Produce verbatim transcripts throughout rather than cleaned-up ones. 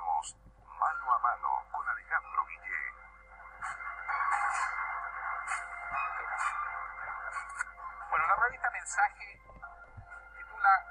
presentamos Mano a Mano con Alejandro Guillé. Bueno, la revista Mensaje titula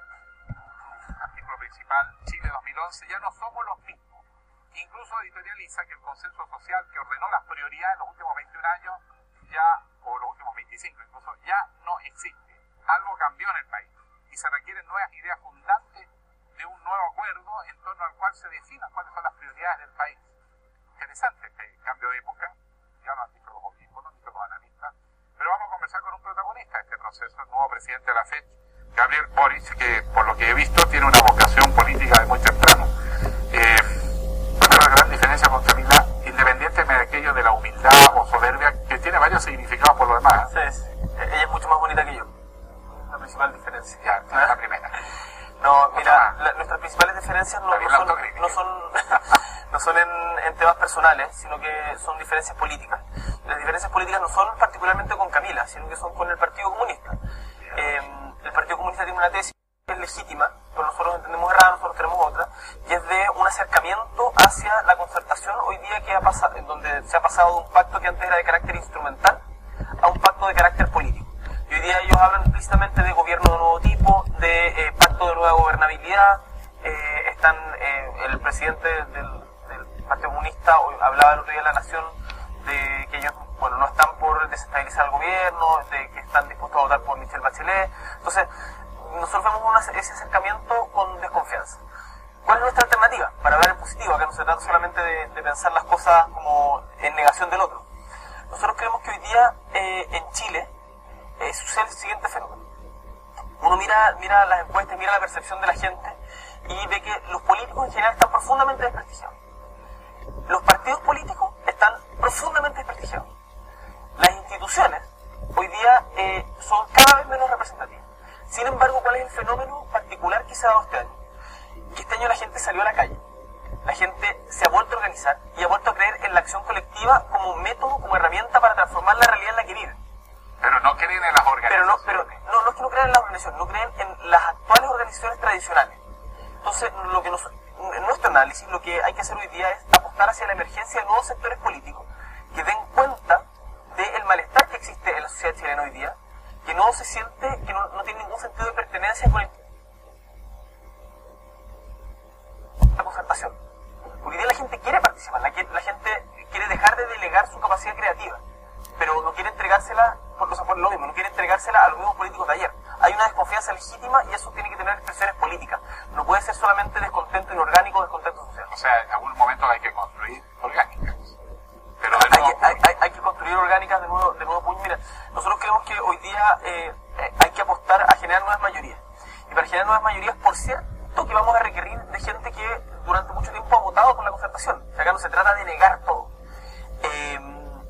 su artículo principal, Chile dos mil once, ya no somos los mismos. Incluso editorializa que el consenso social que ordenó las prioridades en los últimos veintiún años, ya, o los últimos veinticinco incluso, ya no existe. Algo cambió en el país y se requieren nuevas ideas fundantes de un nuevo acuerdo en torno al cual se definan cuáles son las prioridades del país. Interesante este cambio de época, ya lo han dicho los obispos, lo han dicho los analistas, pero vamos a conversar con un protagonista de este proceso, el nuevo presidente de la F E D, Gabriel Boric, que por lo que he visto tiene una vocación política de muy temprano. Eh, ¿Cuál es la gran diferencia con Camila, independientemente de aquello de la humildad o soberbia, que tiene varios significados por lo demás? Sí, sí. Ella es mucho más bonita que yo. La principal diferencia. Ya, esa es la primera. No, mira, la, nuestras principales diferencias no, no son, no son, no son en, en temas personales, sino que son diferencias políticas. Las diferencias políticas no son particularmente con Camila, sino que son con el Partido Comunista. Eh, el Partido Comunista tiene una tesis que es legítima, pero nosotros entendemos errada, nosotros tenemos otra, y es de un acercamiento hacia la concertación hoy día que ha pasado, en donde se ha pasado de un pacto que antes era de carácter instrumental a un pacto de carácter político. Y hoy día ellos hablan explícitamente de gobierno de nuevo tipo, de eh, pacto de nueva gobernabilidad. Eh, están eh, el presidente del, del Partido Comunista hoy hablaba el otro día en La Nación de que ellos, bueno, no están por desestabilizar el gobierno, de que están dispuestos a votar por Michelle Bachelet. Entonces, nosotros vemos una, ese acercamiento con desconfianza. ¿Cuál es nuestra alternativa? Para hablar en positivo, que no se trata solamente de, de pensar las cosas como en negación del otro. Nosotros creemos que hoy día eh, en Chile eh, sucede el siguiente fenómeno. Uno mira, mira las encuestas, mira la percepción de la gente y ve que los políticos en general están profundamente desprestigiados. Los partidos políticos están profundamente desprestigiados. Las instituciones hoy día eh, son cada vez menos representativas. Sin embargo, ¿cuál es el fenómeno particular que se ha dado este año? Que este año la gente salió a la calle. La gente se ha vuelto a organizar y ha vuelto a creer en la acción colectiva como método, como herramienta para transformar la realidad en la que vive. Pero no creen en las organizaciones. Pero no, pero no, no es que no crean en las organizaciones, no creen en las actuales organizaciones tradicionales. Entonces, lo que nos, en nuestro análisis, lo que hay que hacer hoy día es apostar hacia la emergencia de nuevos sectores políticos que den cuenta del malestar que existe en la sociedad chilena hoy día, que no se siente, que no, no tiene ningún sentido de pertenencia con el, la concertación. Porque hoy día la gente quiere participar, la, la gente quiere dejar de delegar su capacidad creativa, pero no quiere entregársela por, o sea, por lo mismo, no quiere entregársela a los mismos políticos de ayer. Hay una desconfianza legítima y eso tiene que tener expresiones políticas. No puede ser solamente descontento inorgánico o descontento social. O sea, en algún momento hay que construir orgánicas. Pero de hay, nuevo, que, hay, hay, hay que construir orgánicas de nuevo, de nuevo puño. Mira, nosotros creemos que hoy día eh, eh, hay que apostar a generar nuevas mayorías. Y para generar nuevas mayorías, por cierto, que vamos a requerir de gente que durante mucho tiempo ha votado por la concertación. O sea, acá no se trata de negar todo. Eh,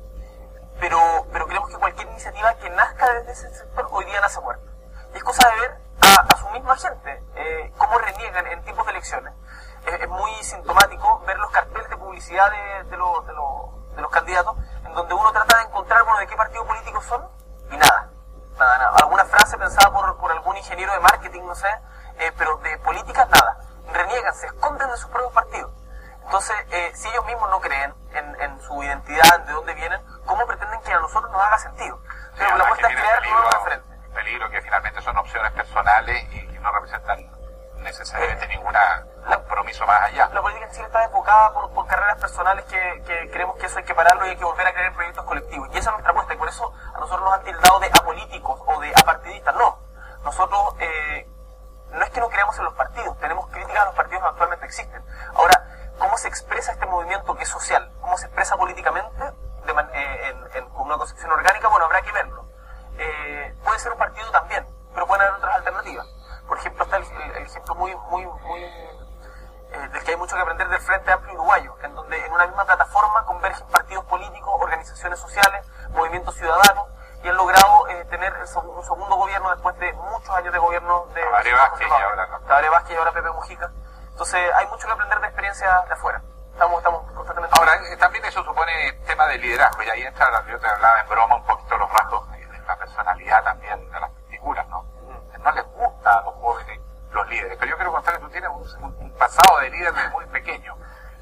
pero, pero creemos que cualquier iniciativa que nazca desde ese sector hoy día nace muerta. Y es cosa de ver a, a su misma gente, eh, cómo reniegan en tiempos de elecciones. Eh, es muy sintomático ver los carteles de publicidad de, de, lo, de, lo, de los candidatos, en donde uno trata de encontrar, bueno, de qué partido político son, y nada, nada, nada. Alguna frase pensada por, por algún ingeniero de marketing, no sé, eh, pero de política, nada. Reniegan, se esconden de sus propios partidos. Entonces, eh, si ellos mismos no creen en, en su identidad, de dónde vienen, ¿cómo pretenden que a nosotros nos haga sentido? Pero sí, la apuesta es crear nuevos referentes. Peligro que finalmente son opciones personales y que no representan necesariamente eh, ningún compromiso más allá. La política en Chile está enfocada por, por carreras personales que, que creemos que eso hay que pararlo y hay que volver a creer en proyectos colectivos. Y esa es nuestra apuesta y por eso a nosotros nos han tildado de apolíticos o de apartidistas. No, nosotros eh, no es que no creamos en los partidos, tenemos críticas a los partidos que actualmente existen. Ahora, ¿cómo se expresa este movimiento que es social? ¿Cómo se expresa políticamente de man, eh, en, en, con una concepción orgánica? Bueno, habrá que verlo. Eh, puede ser un partido también, pero pueden haber otras alternativas. Por ejemplo, está el, el, el ejemplo muy, muy, muy eh, del que hay mucho que aprender del Frente Amplio Uruguayo, en donde en una misma plataforma convergen partidos políticos, organizaciones sociales, movimientos ciudadanos, y han logrado eh, tener el seg un segundo gobierno después de muchos años de gobierno de Tabaré Vázquez y ahora no. Tabaré Vázquez y ahora Pepe Mujica. Entonces hay mucho que aprender de experiencias de afuera. Estamos, estamos constantemente... Ahora, eh, también eso supone tema de liderazgo, y ahí entra, yo te hablaba en broma un poquito los rasgos de la personalidad también de las figuras, ¿no? Mm. No les gusta a los jóvenes los líderes, pero yo quiero contar que tú tienes un, un pasado de líder desde muy pequeño.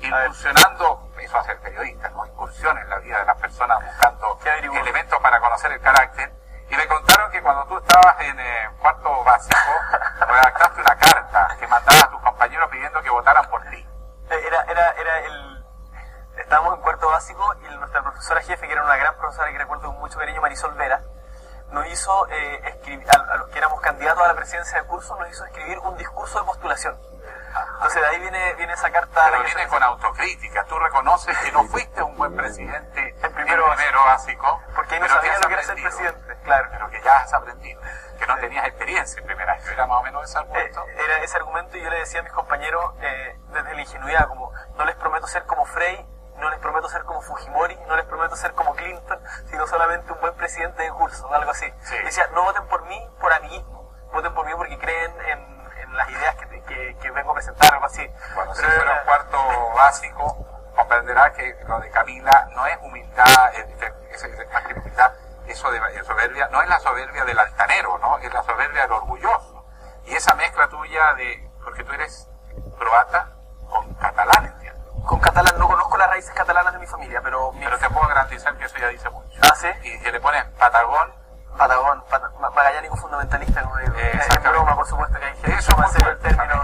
incursionando, eso hace el periodista, ¿no? Incursión en la vida de las personas buscando elementos para conocer el carácter. Y me contaron que cuando tú estabas en eh, cuarto básico, redactaste una carta que mandabas a tus compañeros pidiendo que votaran por ti. Era, era, era el... Estábamos en cuarto básico y nuestra profesora jefe, que era una gran profesora que recuerdo con mucho cariño, Marisol Vera, nos hizo eh, escribir, a, a los que éramos candidatos a la presidencia del curso, nos hizo escribir un discurso de postulación. Entonces de ahí viene, viene esa carta. Pero viene con autocrítica. Tú reconoces que no fuiste un buen presidente el primero, el primero básico, porque ahí no sabía lo que era ser presidente, claro. Pero que ya has aprendido, que no tenías experiencia en primer año. Era más o menos ese argumento. Eh, era ese argumento, y yo le decía a mis compañeros eh, desde la ingenuidad, como no les prometo ser como Frey, no les prometo ser como Fujimori, no les prometo ser como Clinton, sino solamente un buen presidente de curso, algo así. Sí. Y decía, no voten por mí por amiguismo, voten por mí porque creen en las ideas que, que, que vengo a presentar, algo así. Bueno, si fuera un cuarto básico, comprenderá que lo de Camila no es humildad, es, es, es más que humildad, eso de, de soberbia, no es la soberbia del altanero, ¿no? Es la soberbia del orgulloso. Y esa mezcla tuya de, porque tú eres croata con catalán, entiendo. Con catalán, no conozco las raíces catalanas de mi familia, pero... Mi... Pero te puedo garantizar que eso ya dice mucho. Ah, ¿sí? Y que le pones Patagón, Patagón, pat magallánico fundamentalista, como digo. Eh, es broma, por supuesto, que hay gente eso que más el término.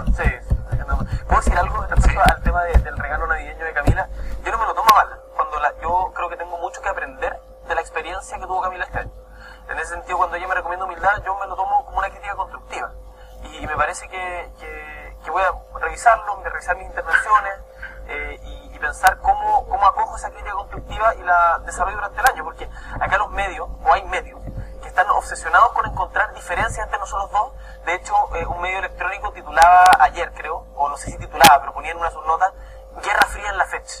Sí. ¿Puedo decir algo respecto sí. al tema de, del regalo navideño de Camila? Yo no me lo tomo mal. Cuando la, yo creo que tengo mucho que aprender de la experiencia que tuvo Camila este año. En ese sentido, cuando ella me recomienda humildad, yo me lo tomo como una crítica constructiva. Y, y me parece que, que, que voy a revisarlo, revisar mis intervenciones eh, y, y pensar cómo, cómo acojo esa crítica constructiva y la desarrollo durante el año. Porque acá los medios, o hay medios, están obsesionados con encontrar diferencias entre nosotros dos. De hecho, eh, un medio electrónico titulaba ayer, creo, o no sé si titulaba, pero ponía en una de sus notas, Guerra Fría en la fecha.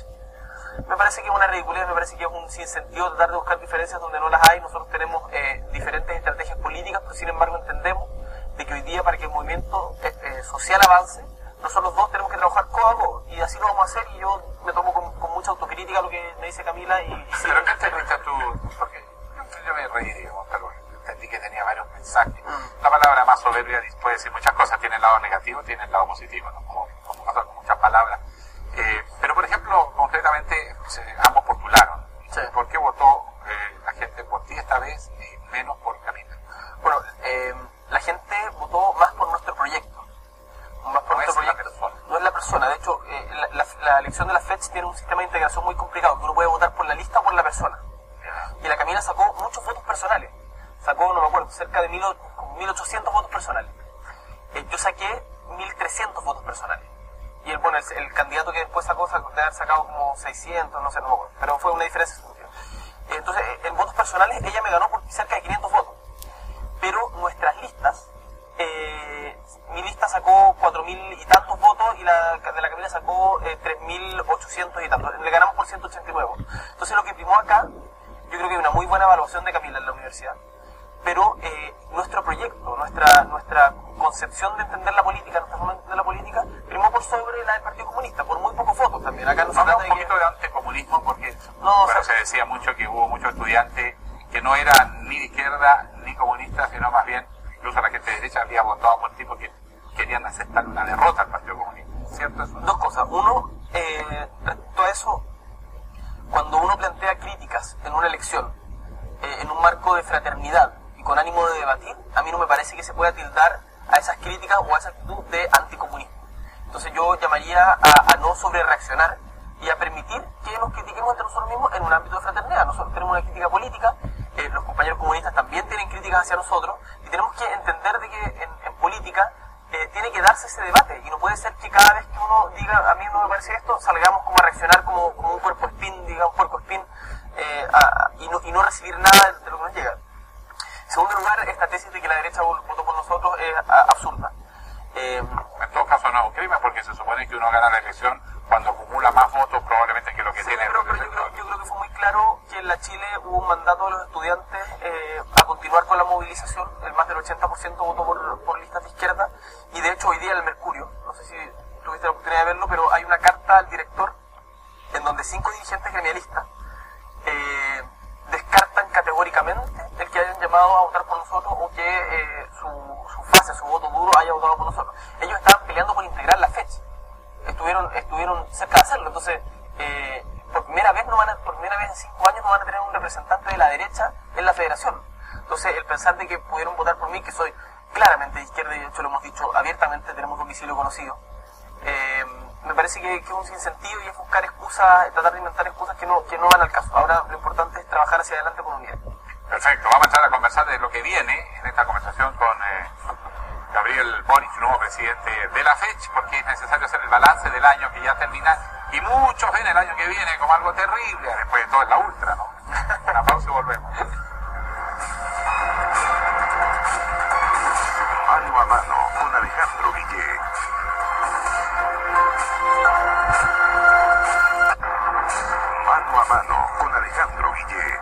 Me parece que es una ridiculez, me parece que es un sinsentido tratar de buscar diferencias donde no las hay. Nosotros tenemos eh, diferentes estrategias políticas, pero sin embargo entendemos de que hoy día, para que el movimiento eh, eh, social avance, nosotros dos tenemos que trabajar codo a codo, y así lo vamos a hacer. Y yo me tomo con, con mucha autocrítica lo que me dice Camila. Y, y ¿Pero qué entendiste tú? Porque yo me reí, digamos, pero entendí que tenía varios mensajes. Mm. La palabra más soberbia puede decir muchas cosas, tiene el lado negativo, tiene el lado positivo, ¿no? Como, como pasa con muchas palabras. Eh, pero, por ejemplo, concretamente, se, ambos postularon. Sí. ¿Por qué votó eh, la gente por ti esta vez y menos por Camila? Bueno, eh, la gente votó más por nuestro proyecto. Más por no nuestro es proyecto. La persona. No es la persona. De hecho, eh, la, la, la elección de la F E D S tiene un sistema de integración muy complicado, que uno puede votar por la lista o por la persona. Y la Camila sacó muchos votos personales. Sacó, no me acuerdo, cerca de mil ochocientos votos personales. Eh, yo saqué mil trescientos votos personales. Y el, bueno, el, el candidato que después sacó, sacó de haber sacado como seiscientos, no sé, no me acuerdo. Pero fue una diferencia sustancial. Eh, entonces, en votos personales, ella me ganó por cerca de quinientos votos. Pero nuestras listas, eh, mi lista sacó cuatro mil y tantos votos, y la de la Camila sacó eh, tres mil ochocientos y tantos. Le ganamos por ciento ochenta y nueve votos. Entonces, lo que primó acá, yo creo que hay una muy buena evaluación de Camila en la universidad, pero eh, nuestro proyecto, nuestra nuestra concepción de entender la política, nuestra forma de entender la política, primó por sobre la del Partido Comunista, por muy pocos votos también. Acá no se trata un de poquito que... de anticomunismo, porque no, bueno, o sea, se decía mucho que hubo muchos estudiantes que no eran ni de izquierda ni comunistas, sino más bien, incluso la gente de derecha había votado por ti porque querían aceptar una derrota al Partido Comunista. ¿Cierto eso? Dos cosas. Uno, eh, respecto a eso, cuando uno plantea críticas en una elección, eh, en un marco de fraternidad y con ánimo de debatir, a mí no me parece que se pueda tildar a esas críticas o a esa actitud de anticomunismo. Entonces yo llamaría a, a no sobrereaccionar y a permitir que nos critiquemos entre nosotros mismos en un ámbito de fraternidad. Nosotros tenemos una crítica política, eh, los compañeros comunistas también tienen críticas hacia nosotros, y tenemos que entender de que en, en política eh, tiene que darse ese debate, y no puede ser que cada vez que uno diga a mí no me parece esto, salgamos como a reaccionar como, como un cuerpo espín, diga un puerco espín, eh, a, y, no, y no recibir nada de lo que nos llega. En segundo lugar, esta tesis de que la derecha votó por nosotros es a, absurda. Eh, en todo caso no es un crimen, porque se supone que uno gana la elección cuando acumula más votos probablemente que lo que sí, tiene. Pero, pero yo, creo, yo creo que fue muy claro que en la Chile hubo un mandato de los estudiantes eh, a continuar con la movilización. El más del ochenta por ciento votó por, por listas de izquierda, y de hecho hoy día el Mercurio, no sé si tuviste la oportunidad de verlo, pero hay una carta al director en donde cinco dirigentes gremialistas eh, descartan categóricamente el que hayan llamado a votar por nosotros, o que eh, su, su fase, su voto duro haya votado por nosotros. Ellos estaban peleando por integrar la fecha. Estuvieron, estuvieron estuvieron cerca de hacerlo. Entonces, eh, por primera vez no van a, por primera vez en cinco años no van a tener un representante de la derecha en la federación. Entonces, el pensar de que pudieron votar por mí, que soy claramente de izquierda, y de hecho lo hemos dicho abiertamente, tenemos domicilio conocido, eh, me parece que, que es un sinsentido y es buscar excusas, tratar de inventar excusas que no, que no van al caso. Ahora lo importante es trabajar hacia adelante con unidad. Perfecto, vamos a entrar a conversar de lo que viene en esta conversación con eh, Gabriel Boric, nuevo presidente de la FECH, porque es necesario hacer el balance del año que ya termina, y muchos ven el año que viene como algo terrible, después de todo es la ultra, ¿no? Una pausa y volvemos. Mano a mano con Alejandro Guillé. Mano a mano con Alejandro Guillé.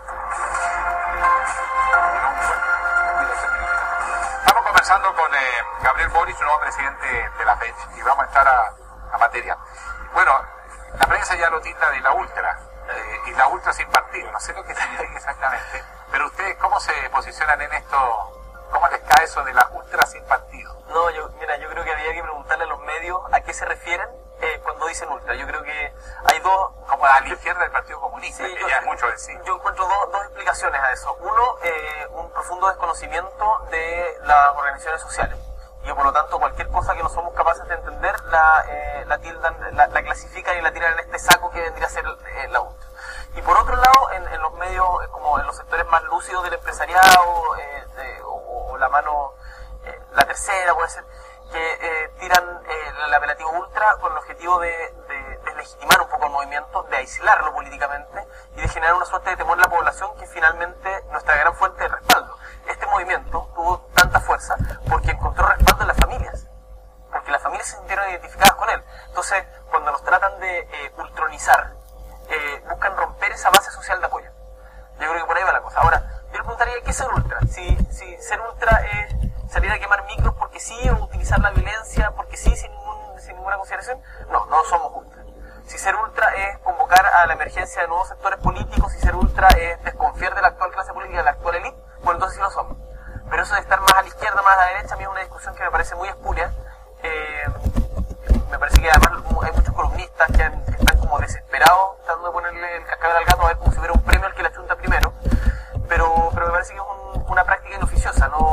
Estamos conversando con eh, Gabriel Boric, nuevo presidente de la FECH, y vamos a entrar a, a materia. Bueno, la prensa ya lo tilda de la ultra, eh, y la ultra sin partido, no sé lo que significa exactamente, pero ustedes, ¿cómo se posicionan en esto? ¿Cómo les cae eso de la ultra sin partido? No, yo, mira, yo creo que había que preguntarle a los medios a qué se refieren eh, cuando dicen ultra. Yo creo que hay dos... Como a la izquierda del Partido Comunista, sí, que yo, ya es mucho decir. Yo encuentro dos, dos explicaciones a eso. Uno, eh, un profundo desconocimiento de las organizaciones sociales. Y por lo tanto, cualquier cosa que no somos capaces de entender, la, eh, la tildan, la, la clasifican y la tiran en este saco que vendría a ser eh, la ultra. Y por otro lado, en, en los medios, como en los sectores más lúcidos del empresariado, eh, de, o, o la mano, eh, la tercera puede ser, que eh, tiran eh, el apelativo ultra con el objetivo de, de deslegitimar un poco el movimiento, de aislarlo políticamente y de generar una suerte de temor en la población, que finalmente nuestra gran fuente de respaldo. Este movimiento tuvo tanta fuerza porque encontró respaldo en las familias, porque las familias se sintieron identificadas con él. Entonces, cuando nos tratan de eh, ultronizar, eh, buscan romper esa base social de apoyo. Yo creo que por ahí va la cosa. Ahora, yo le preguntaría, ¿qué es ser ultra? Si, si ser ultra es salir a quemar micros porque sí, o utilizar la violencia porque sí, sin, ningún, sin ninguna consideración, no, no somos ultra. Si ser ultra es convocar a la emergencia de nuevos sectores políticos, si ser ultra es desconfiar de la actual clase política, de la actual élite, bueno, entonces sí lo somos. Pero eso de estar más a la izquierda, más a la derecha, a mí es una discusión que me parece muy espuria. Eh, me parece que además hay muchos columnistas que, han, que están como desesperados tratando de ponerle el cascabel al gato a ver como si hubiera un premio al que la chunta primero. Pero, pero me parece que es un, una práctica inoficiosa. No,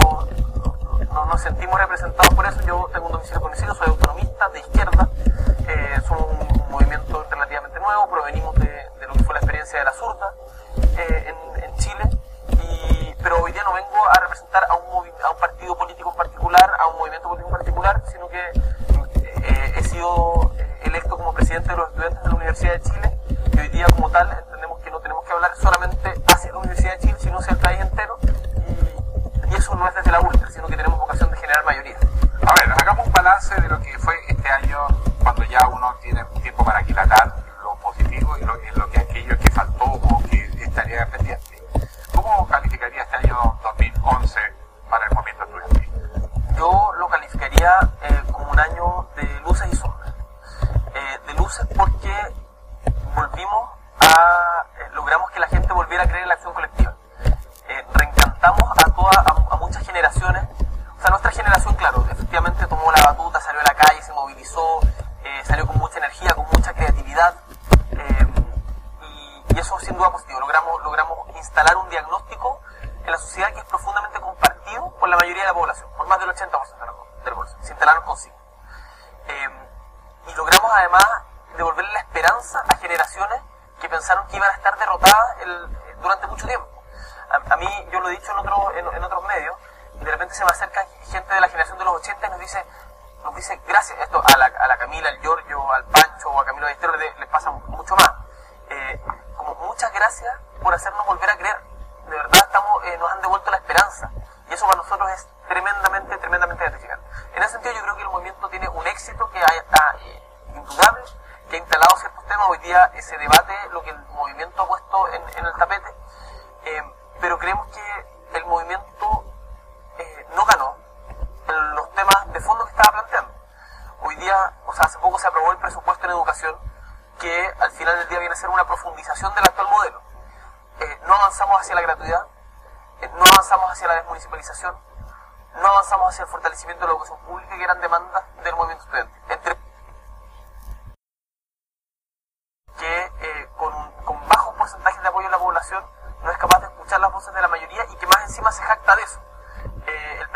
no nos sentimos representados por eso. Yo tengo un domicilio conocido, soy autonomista, de izquierda. Eh, somos un, un movimiento relativamente nuevo, provenimos de, de lo que fue la experiencia de la zurda eh, en, en Chile. Y, pero hoy día no vengo a representar a un, movi a un partido político en particular, a un movimiento político en particular, sino que eh, he sido eh, electo como presidente de los estudiantes de la Universidad de Chile, y hoy día como tal entendemos que no tenemos que hablar solamente hacia la Universidad de Chile, sino hacia el país entero, y, y eso no es desde la ultra, sino que tenemos vocación de generar mayoría. A ver, hagamos un balance de lo que fue este año, cuando ya uno tiene tiempo para aquilatar lo positivo y lo, lo que aquello que faltó o que estaría pendiente. ¿Cómo calificaría este año dos mil once para el movimiento estudiantil? Yo lo calificaría eh, como un año de luces y sombras. Eh, de luces porque volvimos a... Eh, logramos que la gente volviera a creer en la acción colectiva. Eh, reencantamos a, toda, a, a muchas generaciones. O sea, nuestra generación, claro, efectivamente tomó la batuta, salió a la calle, se movilizó, eh, salió con mucha energía, con mucha creatividad. Eh, y, y eso sin duda positivo. Logramos, logramos instalar un diagnóstico en la sociedad que es profundamente compartido por la mayoría de la población, por más del ochenta por ciento de la población. Se instalaron consigo. Eh, y logramos además devolverle la esperanza a generaciones que pensaron que iban a estar derrotadas el, durante mucho tiempo. A, a mí, yo lo he dicho en, otro, en, en otros medios, y de repente se me acerca gente de la generación de los ochenta y nos dice, nos dice gracias, esto a la, a la Camila, al Giorgio, al Pancho o a Camilo Ballesteros les, les pasa mucho más. Eh, como muchas gracias por hacernos volver a creer. De verdad estamos, eh, nos han devuelto la esperanza. Y eso para nosotros es tremendamente, tremendamente gratificante. En ese sentido yo creo que el movimiento tiene un éxito que está eh, indudable, que ha instalado ciertos temas. Hoy día eh, se debate lo que el movimiento ha puesto en, en el tapete. Eh, pero creemos que el movimiento eh, no ganó en los temas de fondo que estaba planteando. Hoy día, o sea, hace poco se aprobó el presupuesto en educación, que al final del día viene a ser una profundización del actual modelo. Eh, no avanzamos hacia la gratuidad, eh, no avanzamos hacia la desmunicipalización, no avanzamos hacia el fortalecimiento de la educación pública, que eran demandas del movimiento estudiantil. Entre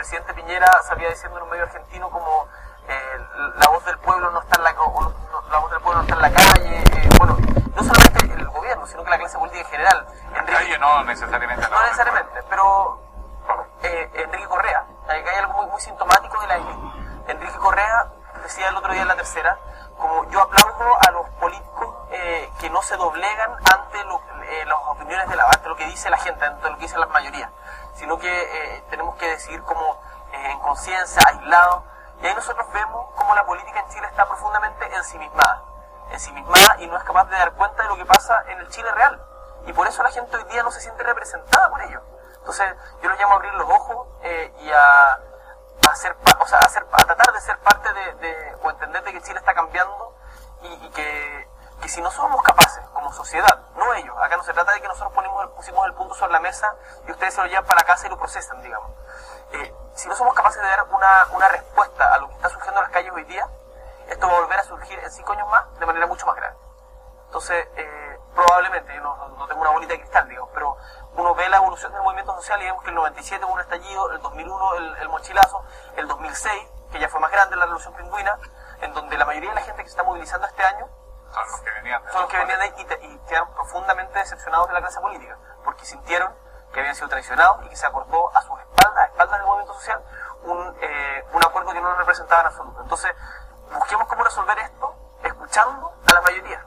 presidente Piñera salía diciendo en un medio argentino como eh, la voz del pueblo no está en la, o no, la voz del pueblo no está en la calle, eh, bueno, no solamente el gobierno, sino que la clase política en general. En la calle no necesariamente. No, no necesariamente, pero eh, Enrique Correa, hay, hay algo muy, muy sintomático de la élite. Enrique Correa decía el otro día en La Tercera, como yo aplaudo a los políticos eh, que no se doblegan ante lo, eh, las opiniones de la ante lo que dice la gente, ante lo que dicen las mayorías, sino que eh, tenemos que decir como eh, en conciencia, aislado, y ahí nosotros vemos como la política en Chile está profundamente ensimismada, ensimismada y no es capaz de dar cuenta de lo que pasa en el Chile real, y por eso la gente hoy día no se siente representada por ello. Entonces yo los llamo a abrir los ojos eh, y a a ser, o sea, a, ser, a tratar de ser parte de, de o entender de que Chile está cambiando y, y que, que si no somos capaces como sociedad, no ellos, acá no se trata de que nosotros ponemos, pusimos el punto sobre la mesa y ustedes se lo llevan para la casa y lo procesan, digamos. Eh, si no somos capaces de dar una, una respuesta a lo que está surgiendo en las calles hoy día, esto va a volver a surgir en cinco años más de manera mucho más grave. Entonces, eh, probablemente, yo no, no tengo una bolita de cristal, digamos, pero uno ve la evolución del movimiento social y vemos que el noventa y siete hubo un estallido, el dos mil uno el, el mochilazo, el dos mil seis, que ya fue más grande, la revolución pingüina, en donde la mayoría de la gente que se está movilizando este año son los que venían de, son los que venían de ahí y, te, y quedaron profundamente decepcionados de la clase política, porque sintieron que habían sido traicionados y que se acordó a sus espaldas, a espaldas del movimiento social, un, eh, un acuerdo que no lo representaba en absoluto. Entonces, busquemos cómo resolver esto, escuchando a la mayoría.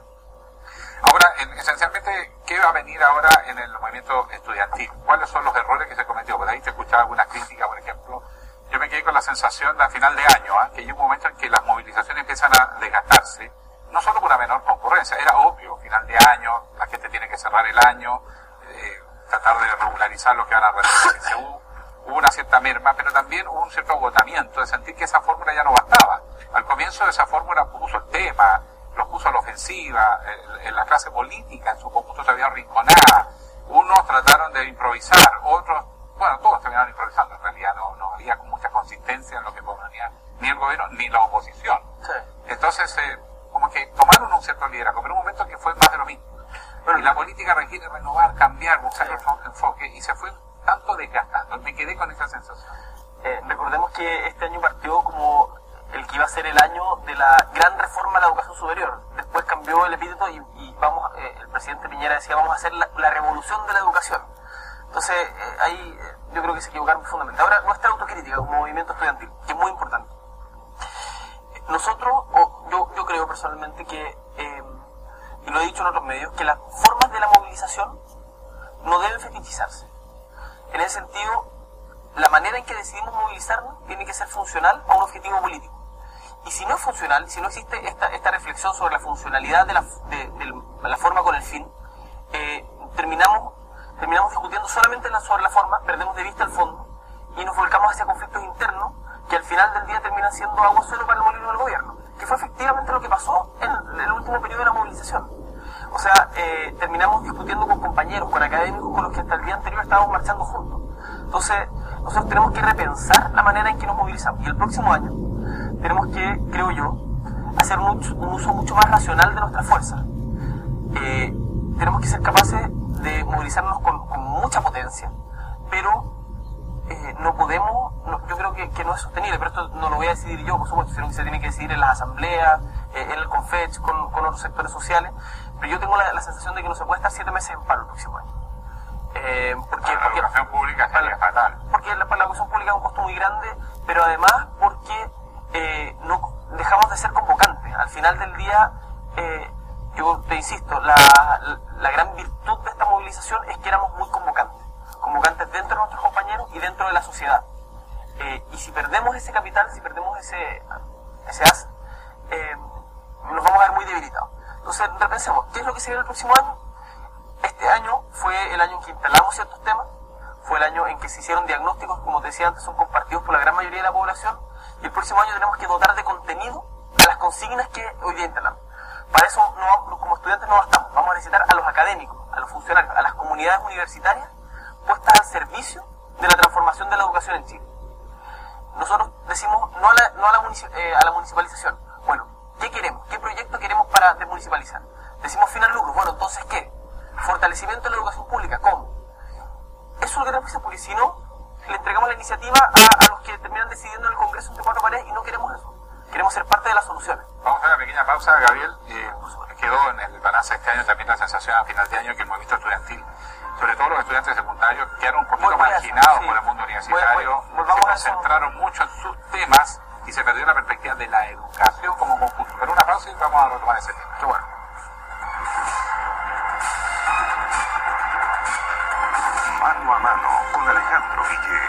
Ahora, en, esencialmente, ¿qué va a venir ahora en el movimiento estudiantil? ¿Cuáles son los errores que se cometió? Por ahí te escuchaba alguna crítica, por ejemplo. Yo me quedé con la sensación de a final de año, ¿eh? que hay un momento en que las movilizaciones empiezan a desgastarse, no solo por una menor concurrencia, era obvio, final de año, la gente tiene que cerrar el año, eh, tratar de regularizar lo que van a realizar en C U, hubo una cierta merma, pero también hubo un cierto agotamiento de sentir que esa fórmula ya no bastaba. Al comienzo de esa fórmula puso el tema, los puso a la ofensiva, en la clase política en su conjunto se había arrinconada, unos trataron de improvisar, otros, bueno, todos terminaron improvisando, en realidad no, no había mucha consistencia en lo que proponía ni el gobierno ni la oposición. Sí. Entonces, eh, como que tomaron un cierto liderazgo, pero un momento que fue más de lo mismo. Bueno, y la política requiere renovar, cambiar, buscar otro enfoque, y se fue tanto desgastando. Me quedé con esa sensación. Eh, recordemos que este año partió como el que iba a ser el año de la gran reforma a la educación superior. Después cambió el epíteto y, y vamos, eh, el presidente Piñera decía vamos a hacer la, la revolución de la educación. Entonces, eh, ahí eh, yo creo que se equivocaron profundamente. Ahora, nuestra autocrítica como movimiento estudiantil, que es muy importante. Nosotros, o yo, yo creo personalmente que, eh, y lo he dicho en otros medios, que las formas de la movilización no deben fetichizarse. En ese sentido, la manera en que decidimos movilizarnos tiene que ser funcional a un objetivo político. Y si no es funcional, si no existe esta, esta reflexión sobre la funcionalidad de la, de, de la forma con el fin, eh, terminamos, terminamos discutiendo solamente la, sobre la forma, perdemos de vista el fondo y nos volcamos hacia conflictos internos que al final del día terminan siendo agua solo para el molino del gobierno, que fue efectivamente lo que pasó en el último periodo de la movilización. O sea, eh, terminamos discutiendo con compañeros, con académicos con los que hasta el día anterior estábamos marchando juntos. Entonces, nosotros tenemos que repensar la manera en que nos movilizamos. Y el próximo año tenemos que, creo yo, hacer un, un uso mucho más racional de nuestra fuerza. Eh, tenemos que ser capaces de movilizarnos con, con mucha potencia, pero eh, no podemos, no, yo creo que, que no es sostenible, pero esto no lo voy a decidir yo, por supuesto, sino que se tiene que decidir en las asambleas, eh, en el CONFECH, con, con otros sectores sociales, pero yo tengo la, la sensación de que no se puede estar siete meses en paro el próximo año. Eh, porque, para la porque, educación pública sería fatal. Porque la, para la educación pública es un costo muy grande, pero además porque eh, no dejamos de ser convocantes. Al final del día, eh, yo te insisto, la, la, la gran virtud de esta movilización es que éramos muy convocantes. Convocantes dentro de nuestros compañeros y dentro de la sociedad. Eh, y si perdemos ese capital, si perdemos ese, ese as, eh, nos vamos a ver muy debilitados. Entonces, repensemos, ¿qué es lo que se viene el próximo año? Este año fue el año en que instalamos ciertos temas, fue el año en que se hicieron diagnósticos, como te decía antes, son compartidos por la gran mayoría de la población, y el próximo año tenemos que dotar de contenido a las consignas que hoy día instalamos. Para eso, no, como estudiantes no bastamos, vamos a necesitar a los académicos, a los funcionarios, a las comunidades universitarias, puestas al servicio de la transformación de la educación en Chile. Nosotros decimos no a la, no a la, munici eh, a la municipalización. Bueno, ¿qué queremos? ¿Qué proyecto queremos para desmunicipalizar? Decimos fin al lucro. Bueno, entonces, ¿qué? Fortalecimiento de la educación pública. ¿Cómo? Eso es lo que tenemos que hacer, porque si no, le entregamos la iniciativa a, a los que decidiendo en el Congreso entre cuatro paredes y no queremos eso. Queremos ser parte de las soluciones. Vamos a hacer una pequeña pausa, Gabriel. Eh, quedó en el balance este año también la sensación a final de año que el movimiento estudiantil, sobre todo los estudiantes secundarios, quedaron un poquito Voy, voy marginados sí. por el mundo universitario, voy, voy, se concentraron mucho en sus temas y se perdió la perspectiva de la educación como conjunto. Pero una pausa y vamos a retomar ese tema. Qué bueno. Mano a mano con Alejandro Guille.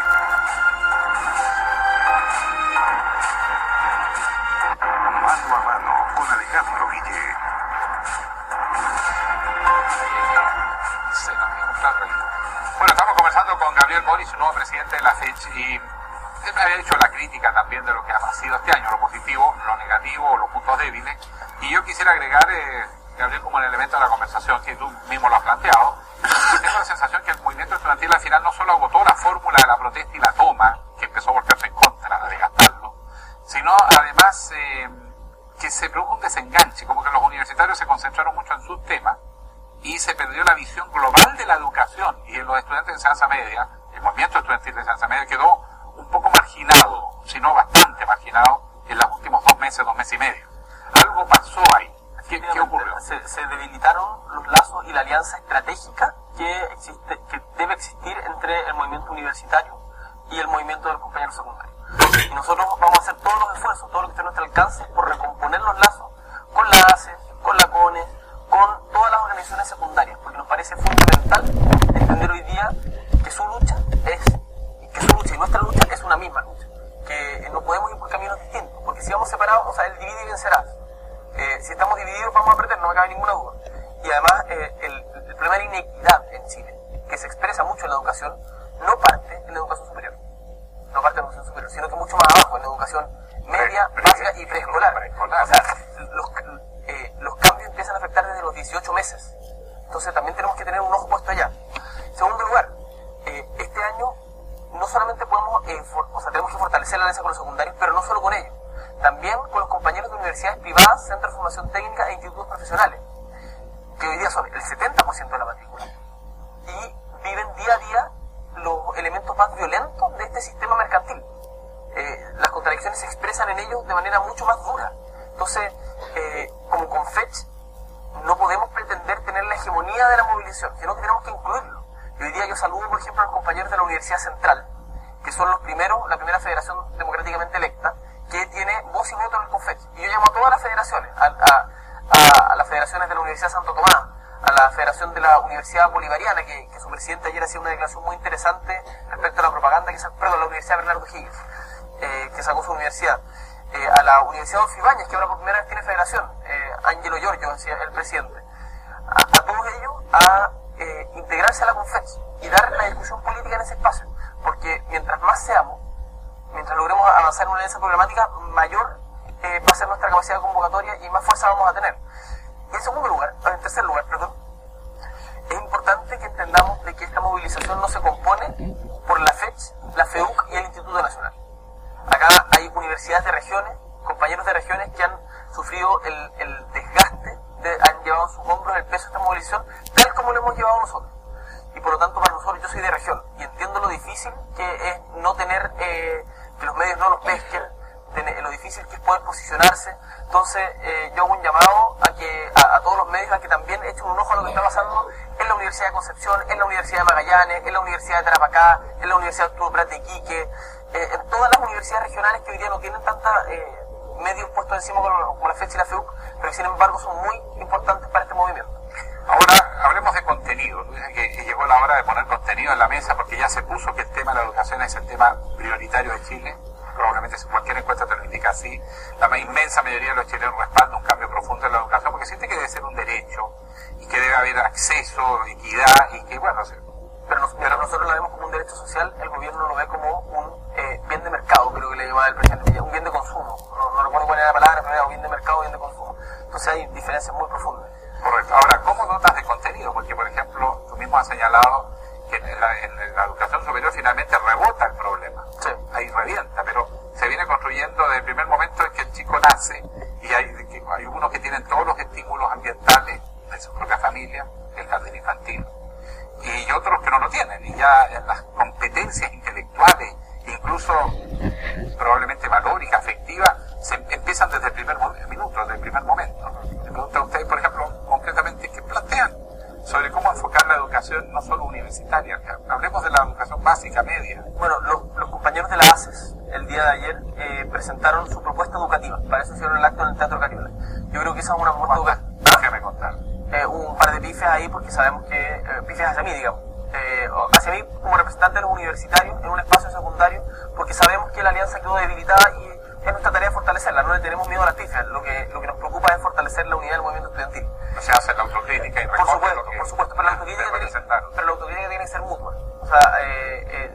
Mano a mano con Alejandro Guille. Bueno, estamos conversando con Gabriel Boric, nuevo presidente de la FECH, y él me había hecho la crítica también de lo que ha sido este año, lo positivo, lo negativo, los puntos débiles, y yo quisiera agregar, eh, Gabriel, como un elemento de la conversación que tú mismo lo has planteado, y tengo la sensación que el movimiento estudiantil al final no solo agotó la fórmula de la protesta y la toma, que empezó a volcarse en contra de gastarlo, sino además eh, que se produjo un desenganche, como que los universitarios se concentraron mucho en sus temas, y se perdió la visión global de la educación, y en los estudiantes de enseñanza media, el movimiento estudiantil de enseñanza media quedó un poco marginado, si no bastante marginado, en los últimos dos meses, dos meses y medio. Algo pasó ahí. ¿Qué, ¿qué ocurrió? Se, se debilitaron los lazos y la alianza estratégica que, existe, que debe existir entre el movimiento universitario y el movimiento de los compañeros secundarios. Y nosotros vamos a hacer todos los esfuerzos, todo lo que esté a nuestro alcance, por recomponer los lazos con la A C E, con la CONE, con todas las organizaciones secundarias, porque nos parece fundamental entender hoy día que su lucha es, que su lucha y nuestra lucha es una misma lucha, que no podemos ir por caminos distintos, porque si vamos separados, o sea, el divide y vencerá. Eh, si estamos divididos vamos a perder, no me cabe ninguna duda. Y además, eh, el, el problema de la inequidad en Chile, que se expresa mucho en la educación, no parte en la educación superior, no parte en la educación superior, sino que mucho más abajo, en la educación media, básica y preescolar. O sea, los, eh, los cambios empiezan a afectar desde los dieciocho meses. Entonces también tenemos que tener un ojo puesto allá. En segundo lugar, eh, este año no solamente podemos, eh, for, o sea, tenemos que fortalecer la alianza con los secundarios, pero no solo con ellos, también con los compañeros de universidades privadas, centros de formación técnica e institutos profesionales, que hoy día son el setenta por ciento de la matrícula, y viven día a día los elementos más violentos de este sistema mercantil. Eh, las contradicciones se expresan en ellos de manera mucho más dura. Entonces, eh, como Confech, no podemos pretender tener la hegemonía de la movilización, sino que tenemos que incluirlo. Y hoy día yo saludo, por ejemplo, a los compañeros de la Universidad Central, que son los primeros, la primera federación democráticamente electa, que tiene voz y voto en el Confech. Y yo llamo a todas las federaciones, a, a, a, a las federaciones de la Universidad Santo Tomás, a la Federación de la Universidad Bolivariana, que, que su presidente ayer hacía una declaración muy interesante respecto a la propaganda que sacó, perdón, la Universidad Bernardo Higgins, eh, que sacó su universidad. Eh, a la Universidad Adolfo Ibáñez, que ahora por primera vez tiene federación, eh, Ángelo Giorgio, el presidente, a, a todos ellos a eh, integrarse a la Confech y dar la discusión política en ese espacio, porque mientras más seamos, mientras logremos avanzar en una alianza programática, mayor eh, va a ser nuestra capacidad de convocatoria y más fuerza vamos a tener. Y en segundo lugar, en tercer lugar, perdón, es importante que entendamos de que esta movilización no se compone por la FECH, la FEUC y el Instituto Nacional. Acá hay universidades de regiones, compañeros de regiones que han sufrido el, el desgaste, de, han llevado en sus hombros el peso de esta movilización, tal como lo hemos llevado nosotros. Y por lo tanto, para nosotros, yo soy de región, y entiendo lo difícil que es no tener, eh, que los medios no nos pesquen, tener, lo difícil que es poder posicionarse. Entonces, eh, yo hago un llamado a que a, a todos los medios a que también echen un ojo a lo que está pasando en la Universidad de Concepción, en la Universidad de Magallanes, en la Universidad de Tarapacá, en la Universidad de Arturo Prat de Iquique, eh, en todas las universidades regionales que hoy día no tienen tanta eh, medios puestos encima como, como la FECH y la FEUC, pero que sin embargo son muy importantes para este movimiento. Ahora hablemos de contenido. Tú dices que llegó la hora de poner contenido en la mesa porque ya se puso que el tema de la educación es el tema prioritario de Chile. Probablemente cualquier encuesta te lo indica así. La inmensa mayoría de los chilenos respalda un cambio profundo en la educación porque siente que debe ser un derecho y que debe haber acceso, equidad y que, bueno, pero, nos, pero nosotros lo vemos como un derecho social, el gobierno lo ve como un eh, bien de mercado, creo que le llamaba el presidente, un bien de consumo. No, no recuerdo cuál era la palabra, pero era un bien de mercado, bien de consumo. Entonces hay diferencias muy profundas. Correcto. Ahora, ¿cómo dotas de contenido? Porque, por ejemplo, tú mismo has señalado que en la, en la educación superior finalmente rebota el problema. Sí. Ahí revienta, pero se viene construyendo desde el primer momento en que el chico nace y hay, que hay unos que tienen todos los estímulos ambientales de su propia familia, el jardín infantil, y otros que no lo tienen, y ya las competencias intelectuales, incluso probablemente valórica, afectiva, se empiezan desde el primer minuto, desde el primer momento. Le pregunto a ustedes, por ejemplo, concretamente, ¿qué plantean sobre cómo enfocar la educación no solo universitaria? Hablemos de la educación básica, media. Bueno, los, los compañeros de la A C E S el día de ayer eh, presentaron su propuesta educativa. Para eso hicieron el acto en el Teatro Cariola. Yo creo que esa es una propuesta educativa. Déjame contar. Eh, un par de pifes ahí porque sabemos que... Eh, pifes hacia mí, digamos. Eh, hacia mí como representante de los universitarios en un espacio secundario, porque sabemos que la alianza quedó debilitada y es nuestra tarea fortalecerla. No le tenemos miedo a las pifias. Lo que, lo que nos preocupa es fortalecer la unidad del movimiento estudiantil. O sea, hacer la autocrítica y por supuesto, por supuesto, pero la autocrítica tiene, pero la autocrítica tiene que ser mutua. O sea, eh, eh,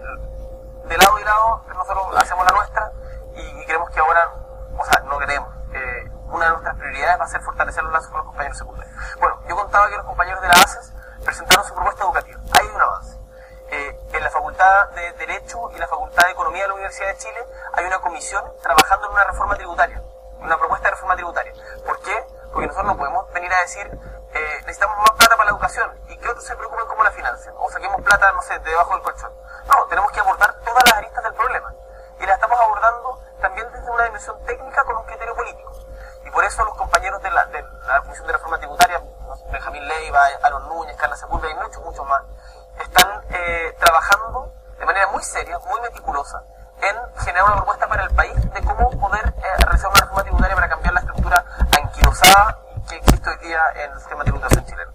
de lado y lado nosotros hacemos la nuestra y, y creemos que ahora, o sea, no queremos. Eh, una de nuestras prioridades va a ser fortalecer los lazos con los compañeros secundarios. Bueno, yo contaba que los compañeros de la A C E S presentaron su propuesta educativa. Hay un avance. Eh, en la Facultad de Derecho y la Facultad de Economía de la Universidad de Chile hay una comisión trabajando en una reforma tributaria, una propuesta de reforma tributaria. ¿Por qué? Porque nosotros no podemos venir a decir eh, necesitamos más plata para la educación y que otros se preocupen cómo la financian o saquemos plata, no sé, de debajo del colchón. No, tenemos que abordar todas las aristas del problema y la estamos abordando también desde una dimensión técnica con un criterio político. Y por eso los compañeros de la, de la Comisión de Reforma Tributaria, Benjamín Leiva, Aaron Núñez, Carla Sepúlveda y muchos, muchos más, están eh, trabajando de manera muy seria, muy meticulosa, en generar una propuesta para el país de cómo poder eh, realizar una reforma tributaria para cambiar la estructura anquilosada que existe hoy día en el sistema de tributación chileno.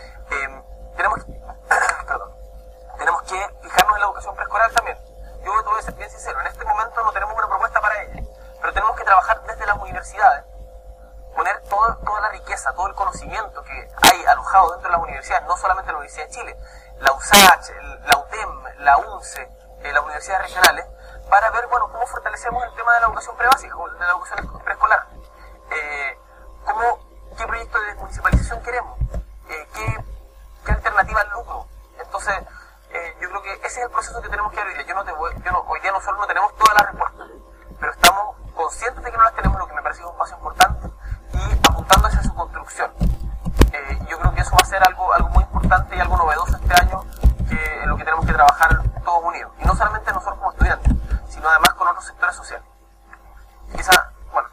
Eh, tenemos, perdón, tenemos que fijarnos en la educación preescolar también. Yo te voy a ser bien sincero, en este momento no tenemos una propuesta para ella, pero tenemos que trabajar desde las universidades, poner todo, toda la riqueza, todo el conocimiento que hay alojado dentro de las universidades, no solamente la Universidad de Chile, la U S A Ch, la U T E M, la U N C E, eh, las universidades regionales, para ver, bueno, cómo fortalecemos el tema de la educación prebásica, de la educación preescolar. Eh, cómo, qué proyecto de desmunicipalización queremos, eh, qué, qué alternativa al lucro. Entonces, eh, yo creo que ese es el proceso que tenemos que dar hoy día. Yo no te voy, yo no, hoy día nosotros no tenemos todas las respuestas, pero estamos conscientes de que no las tenemos, lo que me parece un paso importante, y apuntando hacia su construcción. Eh, yo creo que eso va a ser algo, algo muy importante y algo novedoso este año, que, en lo que tenemos que trabajar todos unidos. Y no solamente nosotros como estudiantes, sino además con otros sectores sociales. Quizá, bueno.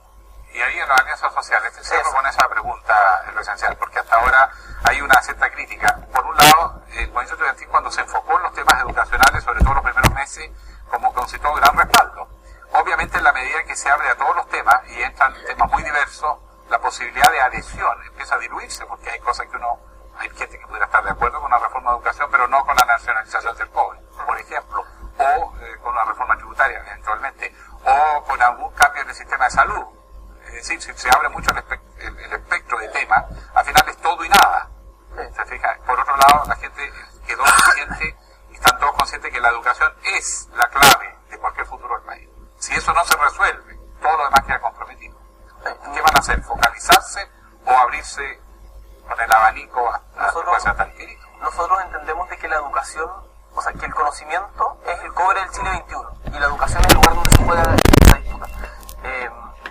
Y ahí en las alianzas sociales, se propone esa pregunta, es lo esencial, porque hasta ahora hay una cierta crítica. Por un lado, el movimiento estudiantil, cuando se enfocó en los temas educacionales, sobre todo los primeros meses, como concitó gran respaldo. Obviamente, en la medida que se abre a todos los temas y entran temas muy diversos, la posibilidad de adhesión empieza a diluirse, porque hay cosas que uno, hay gente que pudiera estar de acuerdo con una reforma de educación, pero no con la nacionalización del cobre, por ejemplo, o eh, con una reforma tributaria eventualmente, o con algún cambio en el sistema de salud. Es decir, si se abre mucho el, espe el, el espectro de temas, al final es todo y nada. ¿Se fija? Por otro lado, la gente quedó consciente y están todos conscientes que la educación es la clave de cualquier futuro del país. Si eso no se resuelve, todo lo demás queda comprometido. ¿Qué van a hacer? ¿Focalizarse o abrirse con el abanico a, a nosotros, tan infinito? Nosotros entendemos de que la educación, o sea, que el conocimiento es el cobre del siglo veintiuno y la educación es el lugar donde se juega la disputa. Eh,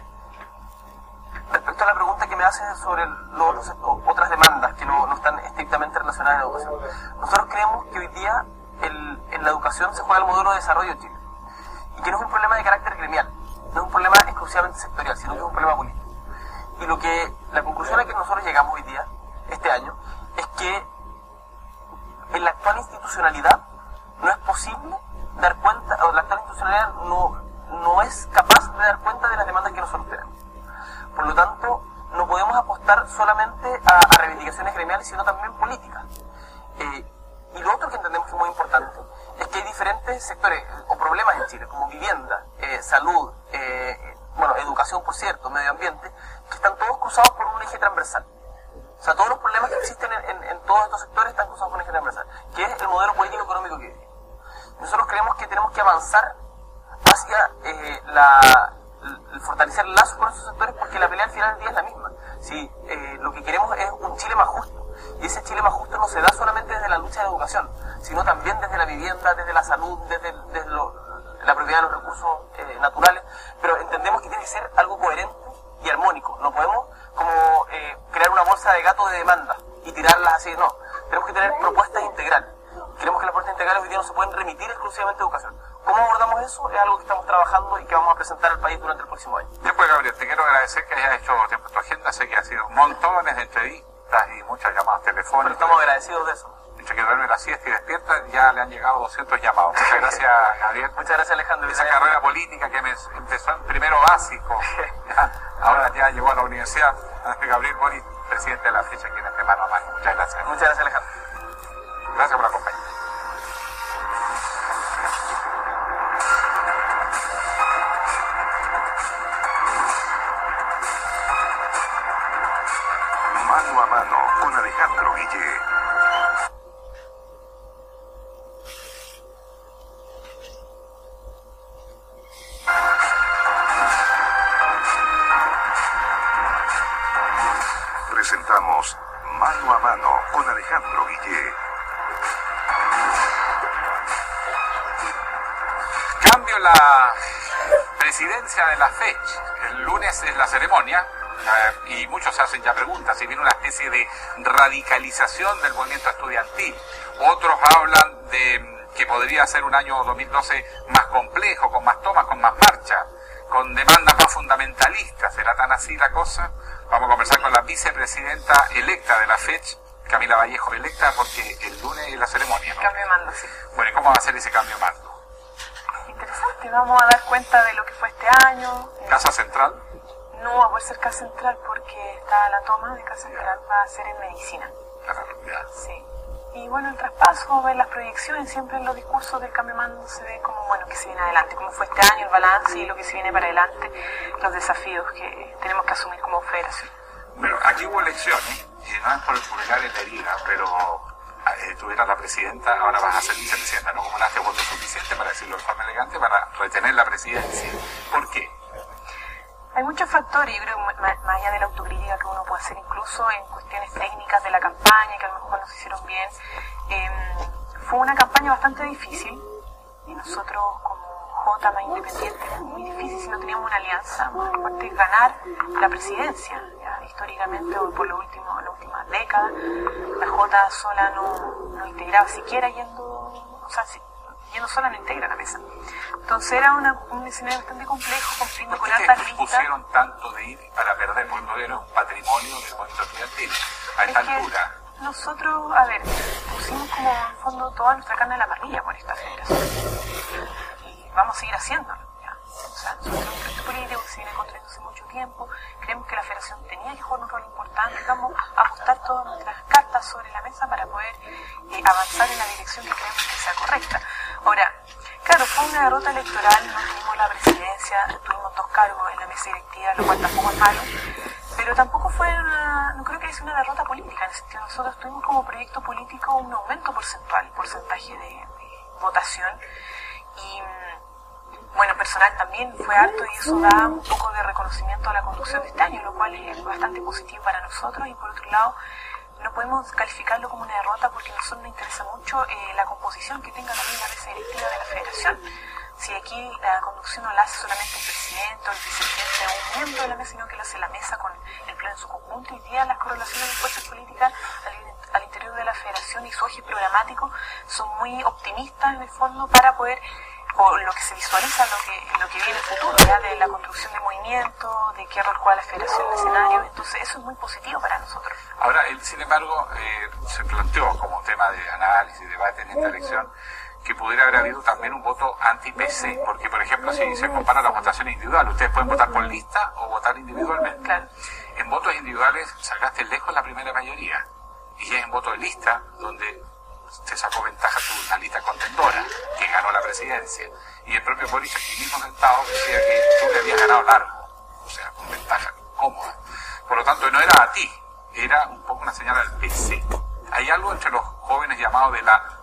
respecto a la pregunta que me haces sobre los otros, otras demandas que no, no están estrictamente relacionadas a la educación, nosotros creemos que hoy día el, en la educación se juega el modelo de desarrollo de Chile y que no es un problema de carácter gremial, no es un problema exclusivamente sectorial, sino que es un problema político. Y lo que la conclusión a la que nosotros llegamos hoy día, este año, es que en la actual institucionalidad no es posible dar cuenta, o la actual institucionalidad no, no es capaz de dar cuenta de las demandas que nosotros tenemos. Por lo tanto, no podemos apostar solamente a, a reivindicaciones gremiales, sino también políticas. Eh, y lo otro que entendemos que es muy importante es que hay diferentes sectores o problemas en Chile, como vivienda, eh, salud, eh, bueno, educación, por cierto, medio ambiente, que están todos cruzados por un eje transversal. O sea, todos los problemas que existen en, en, en todos estos sectores están cruzados por un eje transversal, que es el modelo político-económico que vive. Nosotros creemos que tenemos que avanzar hacia eh, la, el fortalecer lazos con esos sectores, porque la pelea al final del día es la misma. Si eh, lo que queremos es un Chile más justo, y ese Chile más justo no se da solamente desde la lucha de educación, sino también desde la vivienda, desde la salud, desde, desde lo, la propiedad de los recursos eh, naturales, pero entendemos que tiene que ser algo coherente y armónico. No podemos como eh, crear una bolsa de gato de demandas y tirarlas así, no. Tenemos que tener propuestas integrales. Queremos que las propuestas integrales hoy día no se pueden remitir exclusivamente a educación. ¿Cómo abordamos eso? Es algo que estamos trabajando y que vamos a presentar al país durante el próximo año. Después, Gabriel, te quiero agradecer que hayas hecho tiempo en tu agenda. Sé que ha sido montones de entrevistas y muchas llamadas telefónicas. Pero estamos agradecidos de eso. Entre que duerme la siesta y despierta, ya le han llegado doscientos llamados. Muchas gracias, Gabriel. Muchas gracias, Alejandro. Esa carrera política que me empezó en primero básico, ahora ya llegó a la universidad. Gabriel Boric, presidente de la fecha, aquí en este Mano a Mano. Muchas gracias. Muchas gracias, Alejandro. Gracias por acompañarnos. Mano a Mano con Alejandro Guille. Presentamos Mano a Mano con Alejandro Guille. Cambio la presidencia de la fecha. El lunes es la ceremonia. Uh, y muchos hacen ya preguntas si viene una especie de radicalización del movimiento estudiantil. Otros hablan de que podría ser un año dos mil doce más complejo, con más tomas, con más marcha, con demandas más fundamentalistas. ¿Será tan así la cosa? Vamos a conversar con la vicepresidenta electa de la fecha, Camila Vallejo, electa porque el lunes es la ceremonia, ¿no? Cambio de mando, sí. Bueno, ¿y cómo va a ser ese cambio de mando? Interesante, vamos a dar cuenta de lo que fue este año. ¿Casa Central? No va a poder ser Casa Central porque está la toma de Casa Central, va a ser en medicina. Claro, ya. Sí. Y bueno, el traspaso, ver las proyecciones, siempre en los discursos del cambio de mando se ve como, bueno, que se viene adelante, cómo fue este año, el balance y lo que se viene para adelante, los desafíos que tenemos que asumir como federación. Bueno, aquí hubo elecciones, y no es por el pulgar en la herida, pero eh, tú eras la presidenta, ahora vas a ser vicepresidenta, no acumulaste votos suficientes, para decirlo de forma elegante, para retener la presidencia. ¿Por qué? Hay muchos factores, yo creo, más allá de la autocrítica que uno puede hacer incluso en cuestiones técnicas de la campaña, que a lo mejor no se hicieron bien. Eh, fue una campaña bastante difícil, y nosotros como J más independiente, era muy difícil si no teníamos una alianza más fuerte, ganar la presidencia. Ya, históricamente, o por lo último, las últimas décadas, la J sola no, no integraba, siquiera yendo, o sea, si, yendo sola no integra la mesa. Entonces era una, un escenario bastante complejo, cumpliendo con altas listas. ¿Por qué pusieron tanto de ir para perder? Porque no era un patrimonio del movimiento estudiantil a esta altura. Nosotros, a ver, pusimos como en fondo toda nuestra carne a la parrilla por esta federación. Y vamos a seguir haciéndolo. ¿Ya? O sea, nosotros un proyecto político que se viene construyendo hace mucho tiempo, creemos que la federación tenía que jugar un rol importante, vamos a ajustar todas nuestras cartas sobre la mesa para poder eh, avanzar en la dirección que creemos que sea correcta. Ahora, claro, fue una derrota electoral, no tuvimos la presidencia, tuvimos dos cargos en la mesa directiva, lo cual tampoco es malo, pero tampoco fue una, no creo que sea una derrota política, en el sentido nosotros tuvimos como proyecto político un aumento porcentual, porcentaje de, de votación, y bueno, personal también fue alto y eso da un poco de reconocimiento a la conducción de este año, lo cual es bastante positivo para nosotros, y por otro lado, no podemos calificarlo como una derrota porque a nosotros nos interesa mucho eh, la composición que tenga también la mesa directiva de la federación. Si aquí la conducción no la hace solamente el presidente o el vicepresidente o un miembro de la mesa, sino que lo hace la mesa con el pleno en su conjunto, y día las correlaciones de fuerzas políticas al, al interior de la federación y su eje programático son muy optimistas en el fondo para poder, o lo que se visualiza, lo que, lo que viene en el futuro, ¿ya? De la construcción de movimiento, de qué rol juega la federación en el escenario. Entonces eso es muy positivo para nosotros. Ahora, él, sin embargo, eh, se planteó como tema de análisis, debate en esta elección, que pudiera haber habido también un voto anti-P C, porque, por ejemplo, si se compara la votación individual, ustedes pueden votar por lista o votar individualmente. Claro. En votos individuales sacaste lejos la primera mayoría, y es en voto de lista donde se sacó ventaja tu una lista contendora, que ganó la presidencia. Y el propio Boric, aquí mismo sentado, decía que tú le habías ganado largo, o sea, con ventaja cómoda. Por lo tanto, no era a ti, era un poco una señal al P C. Hay algo entre los jóvenes llamados de la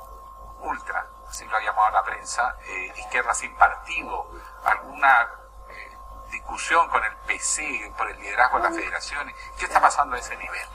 ultra, así lo ha llamado la prensa, eh, izquierda sin partido, alguna eh, discusión con el P C por el liderazgo de las federaciones. ¿Qué está pasando a ese nivel?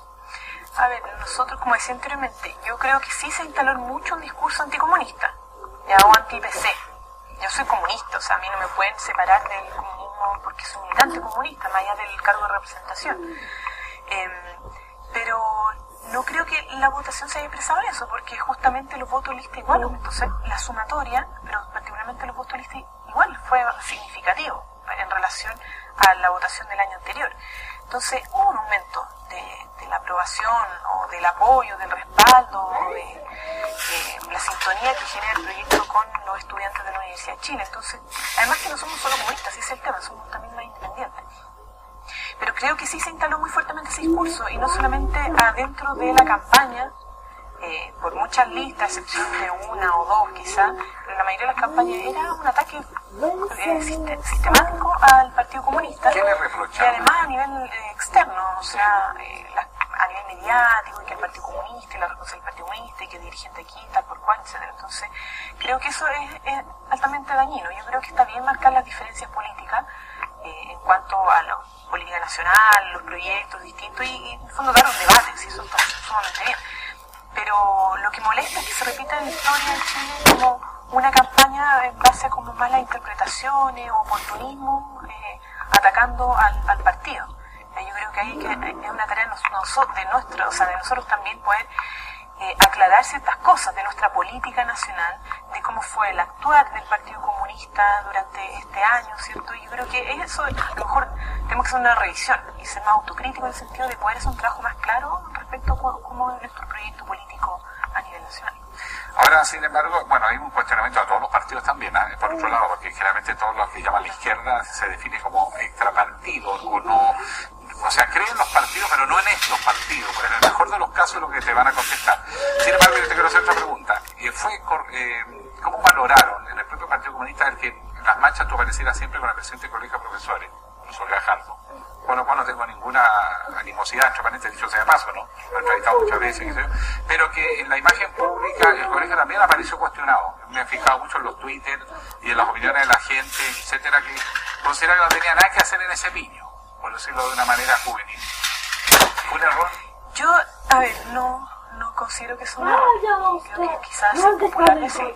A ver, nosotros, como decía anteriormente, yo creo que sí se instaló mucho un discurso anticomunista, ya, o anti-P C. Yo soy comunista, o sea, a mí no me pueden separar del comunismo porque soy militante comunista, más allá del cargo de representación. Eh, pero no creo que la votación se haya expresado en eso, porque justamente los votos lista igual, entonces la sumatoria, pero finalmente los votos listas igual fue significativo en relación a la votación del año anterior. Entonces hubo un aumento de, de la aprobación o del apoyo, del respaldo, de, de la sintonía que genera el proyecto con los estudiantes de la Universidad de Chile. Entonces, además que no somos solo comunistas, ese es el tema, somos también más independientes. Pero creo que sí se instaló muy fuertemente ese discurso, y no solamente adentro de la campaña, eh, por muchas listas, a excepción de una o dos quizá, pero la mayoría de las campañas era un ataque eh, sistemático al Partido Comunista. ¿Qué le reprochaban? Y además a nivel eh, externo, o sea, eh, la, a nivel mediático, y que el Partido Comunista, y la responsabilidad del Partido Comunista, y que dirigente aquí, tal por cual, etcétera. Entonces, creo que eso es, es altamente dañino. Yo creo que está bien marcar las diferencias políticas eh, en cuanto a la política nacional, los proyectos distintos, y, y en el fondo dar un debate, si eso está sumamente bien. Pero lo que molesta es que se repita en la historia de Chile como una campaña en base a como malas interpretaciones o oportunismo, eh, atacando al, al partido. Eh, yo creo que ahí que es una tarea de, nos, de, nuestro, o sea, de nosotros también poder eh, aclarar ciertas cosas de nuestra política nacional, de cómo fue el actuar del Partido Comunista durante este año, ¿cierto? Y yo creo que eso, a lo mejor tenemos que hacer una revisión y ser más autocrítico en el sentido de poder hacer un trabajo más claro respecto a cómo es nuestro proyecto político a nivel nacional. Ahora, sin embargo, bueno, hay un cuestionamiento a todos los partidos también, ¿eh? Por otro lado, porque generalmente todos los que llaman la izquierda se define como extrapartidos, o no, o sea, creen los partidos, pero no en estos partidos, pues en el mejor de los casos lo que te van a contestar. Sin embargo, yo te quiero hacer otra pregunta. Eh, fue, eh, ¿Cómo valoraron en el propio Partido Comunista el que en las marchas tú aparecieras siempre con el presidente del Colegio de Profesores, profesor Gajardo? Con lo cual no tengo ninguna animosidad, entre paréntesis, dicho sea de paso, ¿no? Lo he entrevistado muchas veces, qué sé yo. Pero que en la imagen pública el colegio también apareció cuestionado. Me he fijado mucho en los Twitter y en las opiniones de la gente, etcétera, que considera que no tenía nada que hacer en ese piño, por decirlo de una manera juvenil. ¿Fue un error? Yo, a ver, no, no considero que es un error. Creo que quizás es popular decirlo,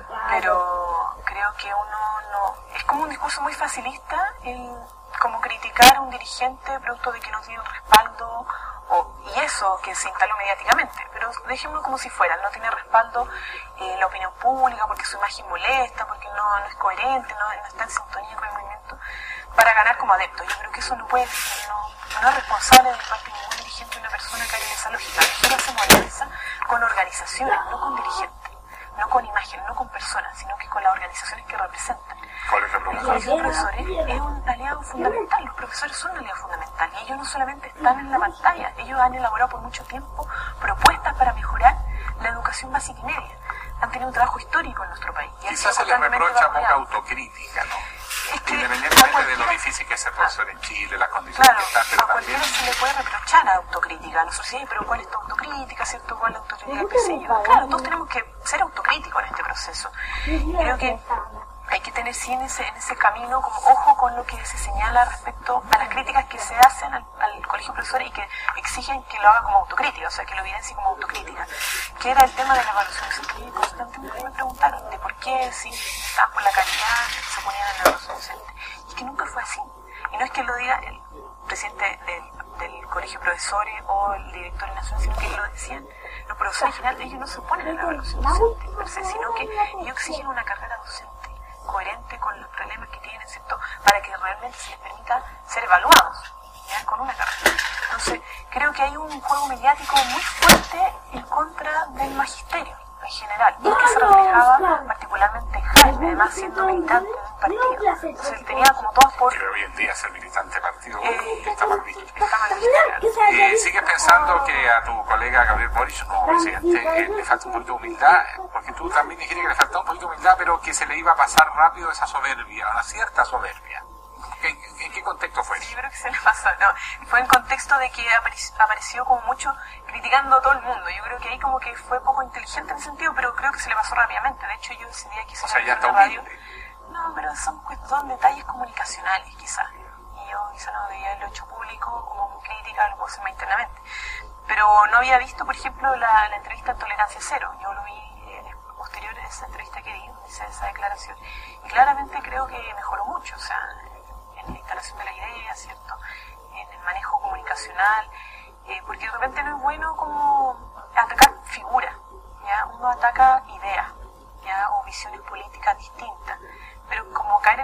pero creo que uno no... Es como un discurso muy facilista el como criticar a un dirigente producto de que no tiene respaldo, o, y eso que se instaló mediáticamente, pero dejémoslo como si fuera, no tiene respaldo en eh, la opinión pública, porque su imagen molesta, porque no, no es coherente, no, no está en sintonía con el movimiento, para ganar como adepto. Yo creo que eso no puede ser, no, no es responsable de parte de ningún dirigente, una persona que haya esa lógica. Nosotros hacemos alianza con organizaciones, no con dirigentes, no con imagen, no con personas, sino que con las organizaciones que representan. Colegio de El Colegio de Profesores es un aliado fundamental, los profesores son un aliado fundamental, y ellos no solamente están en la pantalla, ellos han elaborado por mucho tiempo propuestas para mejorar la educación básica y media. Han tenido un trabajo histórico en nuestro país. Y quizás se les reprocha poca autocrítica, ¿no? Es que independientemente de lo difícil que es ser profesor en Chile, las condiciones claro, que están, pero a cualquiera también... se le puede reprochar autocrítica. Nosotros sí, pero ¿cuál es tu autocrítica? ¿Cierto? ¿Cuál es la autocrítica? ¿Qué sé yo? Claro, todos tenemos que ser autocríticos en este proceso. Creo que hay que tener sí en ese, en ese camino como ojo con lo que se señala respecto a las críticas que se hacen al, al colegio de profesores y que exigen que lo haga como autocrítica, o sea, que lo evidencie como autocrítica, que era el tema de la evaluación. Que constantemente me preguntaron de por qué, si estaban por la calidad, se ponían en la evaluación docente, y que nunca fue así. Y no es que lo diga el presidente del, del colegio de profesores o el director nacional, sino que lo decían los profesores en general. Ellos no se oponen a la evaluación docente per se, sino que ellos exigen una carrera docente coherente con los problemas que tienen, ¿cierto? Para que realmente se les permita ser evaluados, ¿ya? Con una carrera. Entonces, creo que hay un juego mediático muy fuerte en contra del magisterio en general, y que se reflejaba particularmente en Jaime, además siendo militante de un partido. Entonces, él tenía como todas por... Que hoy en día ser militante de partido eh, está mal visto. Está mal visto. Eh, ¿Sigues pensando que a tu colega Gabriel Boric, como presidente, eh, le falta un poquito de humildad? Porque tú también dijiste que le faltaba un poquito de humildad, pero que se le iba a pasar rápido esa soberbia, una cierta soberbia. ¿En, en qué contexto fue? Sí, yo creo que se le pasó, no, fue en contexto de que apareció como mucho criticando a todo el mundo. Yo creo que ahí como que fue poco inteligente en ese sentido, pero creo que se le pasó rápidamente. De hecho, yo ese día quise o sea, ya está en la radio. Humilde. No, pero son, son detalles comunicacionales quizás. Y yo quizás no debía haberlo hecho público como crítica, lo puedo hacer más internamente. Pero no había visto, por ejemplo, la, la entrevista en Tolerancia Cero. Yo lo vi eh, posterior a esa entrevista que di, esa, esa declaración. Y claramente creo que mejoró mucho, o sea, en la instalación de la idea, ¿cierto? En el manejo comunicacional, eh, porque de repente no es bueno como atacar figuras, ¿ya? Uno ataca ideas, ¿ya? O visiones políticas distintas.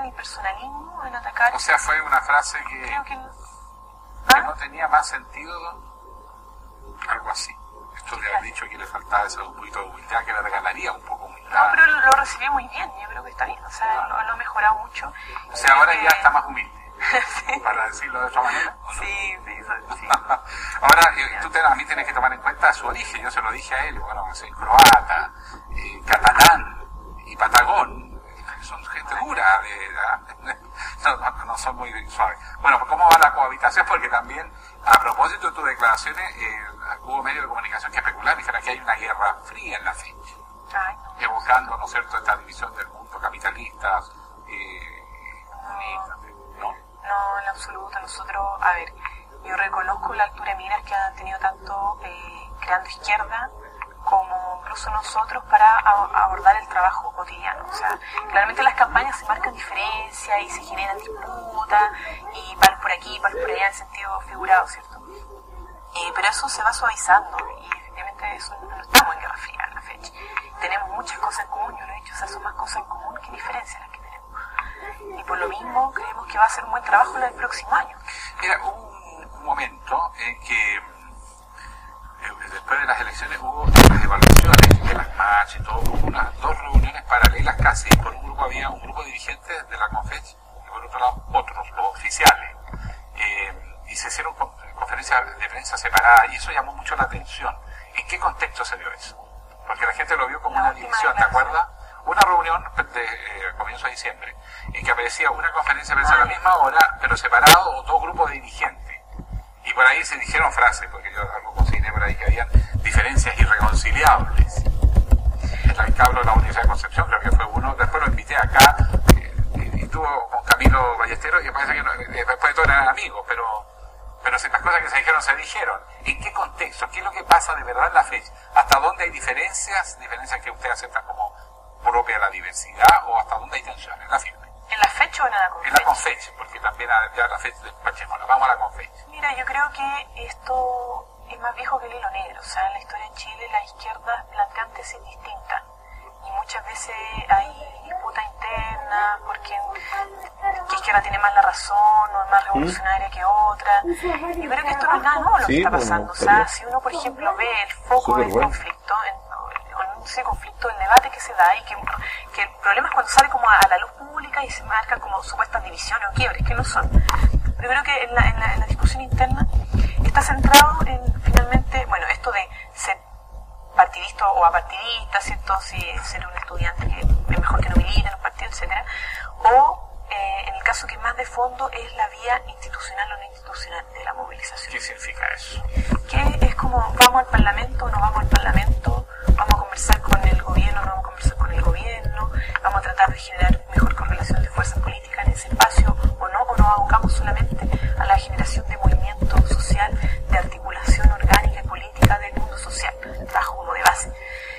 en el personalismo, en atacar... O sea, fue una frase que, creo que, que ¿ah? no tenía más sentido, algo así. Esto de haber dicho que le faltaba ese un poquito de humildad, que le regalaría un poco de humildad. No, pero lo recibí muy bien, yo creo que está bien, o sea, lo, lo ha mejorado mucho. O sea, ahora que... ya está más humilde, sí. para decirlo de otra manera. Sí, sí, sí. Ahora, eh, tú te, a mí tienes que tomar en cuenta su origen, yo se lo dije a él, bueno, soy croata, eh, catalán y patagón, son gente dura, de, de, no, no, no son muy suaves. Bueno, pues ¿cómo va la cohabitación? Porque también, a propósito de tus declaraciones, eh, hubo medios de comunicación que especularon, dijeron que hay una guerra fría en la fecha, Ay, no. evocando, ¿no es cierto?, esta división del mundo capitalista, eh, comunista, ¿no? No, en absoluto. Nosotros, a ver, yo reconozco la altura de miras que han tenido tanto eh, Creando Izquierda como incluso nosotros para a, abordar el trabajo cotidiano. O sea, claramente las campañas se marcan diferencias y se generan disputas y van por aquí, van por allá en sentido figurado, ¿cierto? Eh, pero eso se va suavizando y efectivamente eso no estamos en guerra fría en la fecha. Tenemos muchas cosas en común, yo lo he dicho, o sea, son más cosas en común que diferencias las que tenemos. Y por lo mismo creemos que va a ser un buen trabajo en el próximo año. Mira, hubo un, un momento en que eh, después de las elecciones hubo las evaluaciones de las marchas y todo, hubo unas dos reuniones paralelas casi, y por un grupo había un grupo de dirigentes de la CONFECH y por otro lado otros, los oficiales, eh, y se hicieron con, conferencias de prensa separadas y eso llamó mucho la atención. ¿En qué contexto se dio eso? Porque la gente lo vio como la una división, ¿te acuerdas? Una reunión de eh, comienzo de diciembre en que aparecía una conferencia de prensa a la misma hora, pero separado, o dos grupos de dirigentes. Y por ahí se dijeron frases, porque yo algo consigné por ahí que habían diferencias irreconciliables. El cabro de la Universidad de Concepción creo que fue uno, después lo invité acá eh, y, y tuvo con Camilo Ballesteros y parece que no, eh, después de todo eran amigos, pero, pero si las cosas que se dijeron se dijeron. ¿En qué contexto? ¿Qué es lo que pasa de verdad en la fecha? ¿Hasta dónde hay diferencias? Diferencias que usted acepta como propia de la diversidad, o hasta dónde hay tensiones, en la firme. ¿En la fecha o en la CONFECH? En la CONFECH, porque también ya la fecha despachémosla, vamos a la CONFECH. Mira, yo creo que esto es más viejo que el hilo negro, o sea, en la historia de Chile las izquierdas plantean tesis distintas y muchas veces hay disputa interna porque qué izquierda tiene más la razón o es más revolucionaria que otra. Yo creo que esto no es nada nuevo lo que está pasando, o sea, si uno por ejemplo ve el foco del conflicto, en, ese conflicto, el debate que se da y que, que el problema es cuando sale como a, a la luz pública y se marcan como supuestas divisiones o quiebres, que no son. Pero creo que en la, en la, en la discusión interna está centrado en finalmente, bueno, esto de ser partidista o apartidista, ¿cierto? Si ser un estudiante que es mejor que no milita en un partido, etcétera, o eh, en el caso que más de fondo es la vía institucional o no institucional de la movilización. ¿Qué significa eso? Que es como, vamos al Parlamento o no vamos al Parlamento, vamos a conversar con el gobierno o no vamos a conversar con el gobierno, vamos a tratar de generar mejor correlación de fuerzas políticas en ese espacio o no, o nos abocamos solamente a la generación de movimiento social, de articulación orgánica y política del mundo social, trabajo como de base.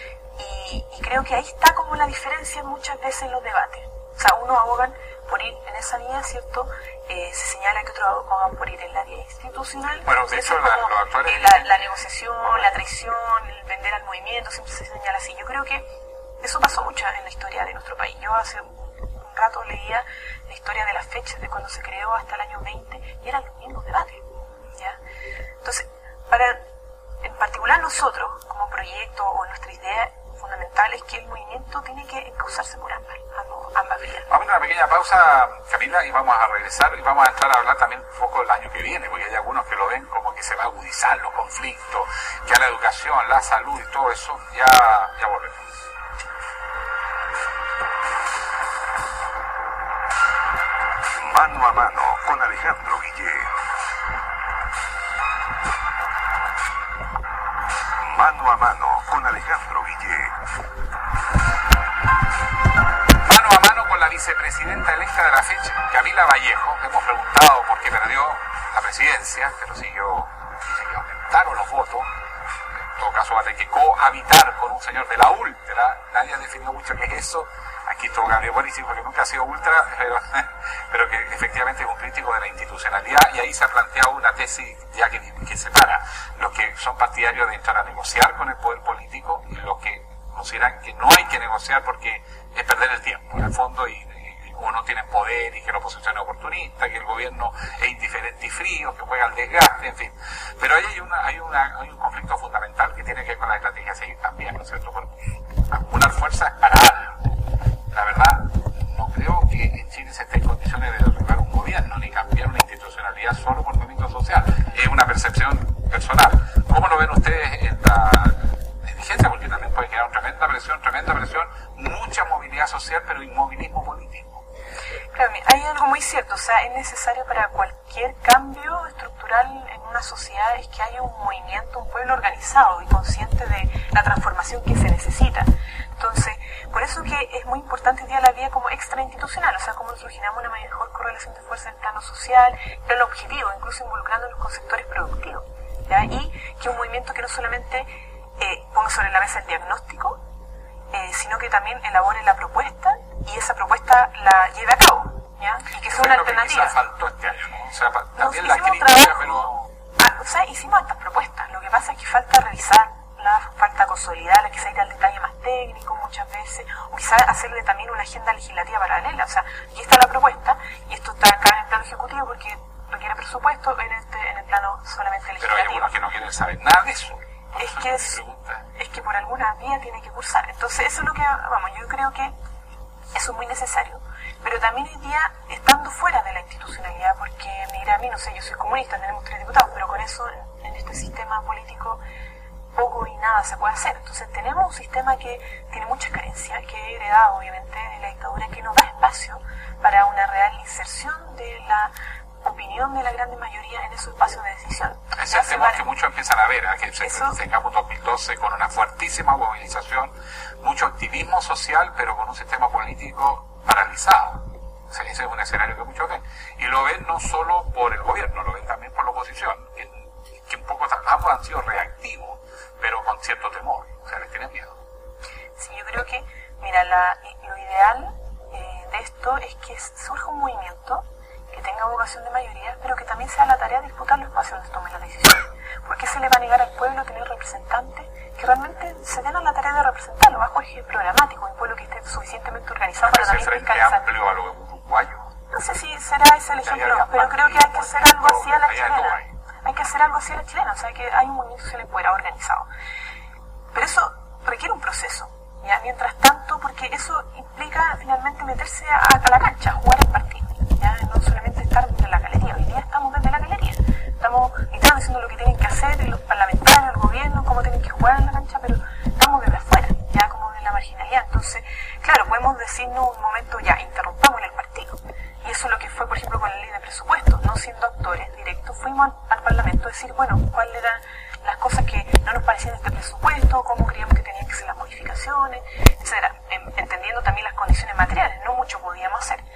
Y, y creo que ahí está como la diferencia muchas veces en los debates. O sea, unos abogan por ir en esa vía, ¿cierto? Eh, se señala que otros abogan por ir en la vía institucional. Bueno, de hecho, la, los actuales... eh, la, la negociación, la traición, el vender al movimiento, siempre se señala así. Yo creo que eso pasó mucho en la historia de nuestro país. Yo hace un rato leía la historia de las fechas de cuando se creó hasta el año veinte y eran los mismos debates, ¿ya? Entonces, para, en particular nosotros, como proyecto o nuestra idea fundamental es que el movimiento tiene que encauzarse por ambas, ambas vías. Vamos a una pequeña pausa, Camila, y vamos a regresar y vamos a entrar a hablar también un poco del año que viene, porque hay algunos que lo ven como que se va a agudizar los conflictos, que a la educación, la salud y todo eso, ya, ya volvemos. Mano a mano con Alejandro Guillé. Mano a mano con Alejandro Guillé. Mano a mano con la vicepresidenta electa de la fecha, Camila Vallejo. Hemos preguntado por qué perdió la presidencia, pero siguió, dice que aumentaron los votos. En todo caso va a tener que cohabitar con un señor de la ultra. Nadie ha definido mucho qué es eso. Aquí todo Gabriel Boric, porque nunca ha sido ultra, pero, pero que efectivamente es un crítico de la institucionalidad, y ahí se ha planteado una tesis ya que, que separa los que son partidarios de entrar a negociar con el poder político y los que consideran que no hay que negociar porque es perder el tiempo, en el fondo, y, y o no tienen poder poder y que la oposición es oportunista, que el gobierno es indiferente y frío, que juega al desgaste, en fin. Pero ahí hay, una, hay, una, hay un conflicto fundamental que tiene que ver con la estrategia a seguir también, ¿no es cierto? Porque acumular fuerza es para algo. La verdad, no creo que en Chile se esté en condiciones de derribar un gobierno ni cambiar una institucionalidad solo por movimiento social. Es una percepción personal. ¿Cómo lo ven ustedes en la dirigencia? Porque también puede quedar una tremenda presión, tremenda presión, mucha movilidad social, pero inmovilismo político. Claro, hay algo muy cierto, o sea, es necesario para cualquier cambio estructural en una sociedad es que haya un movimiento, un pueblo organizado y consciente de la transformación que se necesita. Entonces, por eso que es muy importante hoy día la vía como extrainstitucional, o sea, cómo nosotros generamos una mejor correlación de fuerza en el plano social, en el plano objetivo, incluso involucrándonos con sectores productivos, ¿ya? Y que un movimiento que no solamente eh, ponga sobre la mesa el diagnóstico, eh, sino que también elabore la propuesta y esa propuesta la lleve a cabo, ¿ya? Y que sea una alternativa. Eso faltó este año, ¿no? O sea, también Nos la crítica, pero... Ah, o sea, hicimos estas propuestas, lo que pasa es que falta revisar, falta consolidarla, quizá ir al detalle más técnico muchas veces, o quizá hacerle también una agenda legislativa paralela. O sea, aquí está la propuesta, y esto está acá en el plano ejecutivo porque requiere presupuesto en, este, en el plano solamente legislativo. Pero hay algunos que no quieren saber nada de eso. Es que, es, es que por alguna vía tiene que cursar. Entonces, eso es lo que, vamos, yo creo que eso es muy necesario. Pero también hoy día, estando fuera de la institucionalidad, porque me dirá a mí, no sé, yo soy comunista, tenemos tres diputados, pero con eso, en este sistema político, poco y nada se puede hacer. Entonces tenemos un sistema que tiene muchas carencias, que he heredado obviamente de la dictadura, que no da espacio para una real inserción de la opinión de la gran mayoría en esos espacios de decisión. Ese es el temor que muchos empiezan a ver, ¿eh? Que se tengamos dos mil doce con una fuertísima movilización, mucho activismo social, pero con un sistema político paralizado. O sea, ese es un escenario que muchos ven. Y lo ven no solo por el gobierno, lo ven también por la oposición, que, que un poco ambos han sido reactivos, pero con cierto temor, o sea, les tienen miedo. Sí, yo creo que, mira, la, lo ideal eh, de esto es que surja un movimiento que tenga vocación de mayoría, pero que también sea la tarea de disputar los espacios donde tomen las decisiones. ¿Por qué se le va a negar al pueblo tener representantes que realmente se den a la tarea de representarlo bajo eje programático, un pueblo que esté suficientemente organizado para también fiscalizar? Amplio a los uruguayos. No sé si será ese el ejemplo, pero creo que hay que hacer algo así a la chilena. Hay que hacer algo así a la chilena, o sea, que hay un movimiento social fuera organizado. Pero eso requiere un proceso, ¿ya? Mientras tanto, porque eso implica finalmente meterse a, a la cancha, jugar el partido, ¿ya? No solamente estar desde la galería. Hoy día estamos desde la galería. Estamos literalmente diciendo lo que tienen que hacer los parlamentarios, el gobierno, cómo tienen que jugar en la cancha, pero estamos desde afuera, ya como de la marginalidad. Entonces, claro, podemos decirnos un momento, ya, interrumpamos el partido. Y eso es lo que fue, por ejemplo, con la ley de presupuestos, no siendo actores directos, fuimos al, al Parlamento a decir, bueno, cuáles eran las cosas que no nos parecían de este presupuesto, cómo creíamos que tenían que ser las modificaciones, etcétera, entendiendo también las condiciones materiales, no mucho podíamos hacer.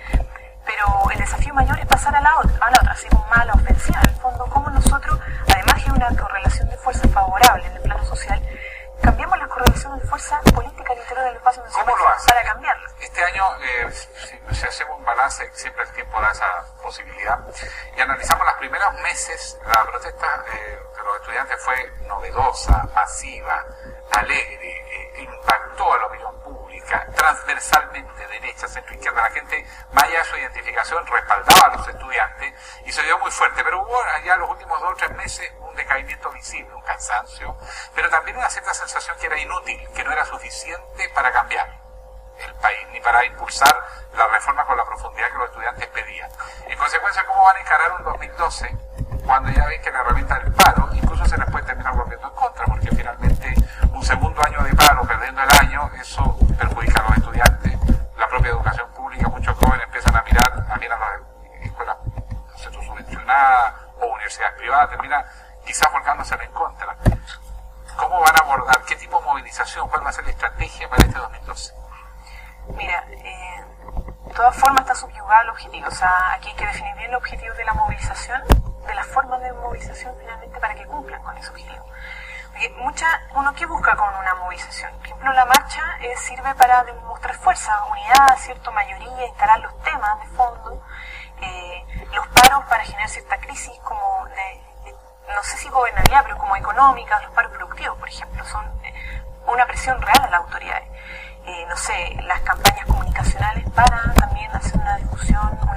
Pero el desafío mayor es pasar a la otra, a la otra, así como más a la ofensiva, en el fondo, cómo nosotros, además de una correlación de fuerza favorable en el plano social, cambiamos las correlaciones de fuerza política al interior del espacio de ¿Cómo lo hace? Para cambiarlas. Este año, eh, si, si hacemos un balance, siempre el tiempo da esa posibilidad, y analizamos los primeros meses, la protesta eh, de los estudiantes fue novedosa, masiva, alegre, eh, impactó a la opinión pública, transversalmente, derecha, centro, izquierda. La gente, más allá de su identificación, respaldaba a los estudiantes y se dio muy fuerte, pero hubo allá los últimos dos o tres meses un decaimiento visible, un cansancio, pero también una cierta sensación que era inútil, que no era suficiente para cambiar el país, ni para impulsar la reforma con la profundidad que los estudiantes pedían. En consecuencia, ¿cómo van a encarar un dos mil doce cuando ya ven que la herramienta del paro incluso se les puede terminar volviendo en contra? Porque finalmente un segundo año de paro, perdiendo el año, eso perjudica a los estudiantes, la propia educación pública. Muchos jóvenes empiezan a mirar, a mirar las escuelas centros subvencionadas o universidades privadas, terminan quizás volcándose en contra. ¿Cómo van a abordar? ¿Qué tipo de movilización? ¿Cuál va a ser la estrategia para este dos mil doce? Mira, eh, de todas formas está subyugado al objetivo. O sea, aquí hay que definir bien los objetivos de la movilización, de las formas de movilización finalmente para que cumplan con ese objetivo. Porque mucha, uno ¿qué busca con una movilización? Por ejemplo, la marcha eh, sirve para demostrar fuerza, unidad, cierta mayoría, instalar los temas de fondo, eh, los paros para generar cierta crisis como de, de no sé si gobernabilidad, pero como económica, los paros productivos, por ejemplo, son eh, una presión real a las autoridades. Eh, no sé, las campañas comunicacionales para también hacer una discusión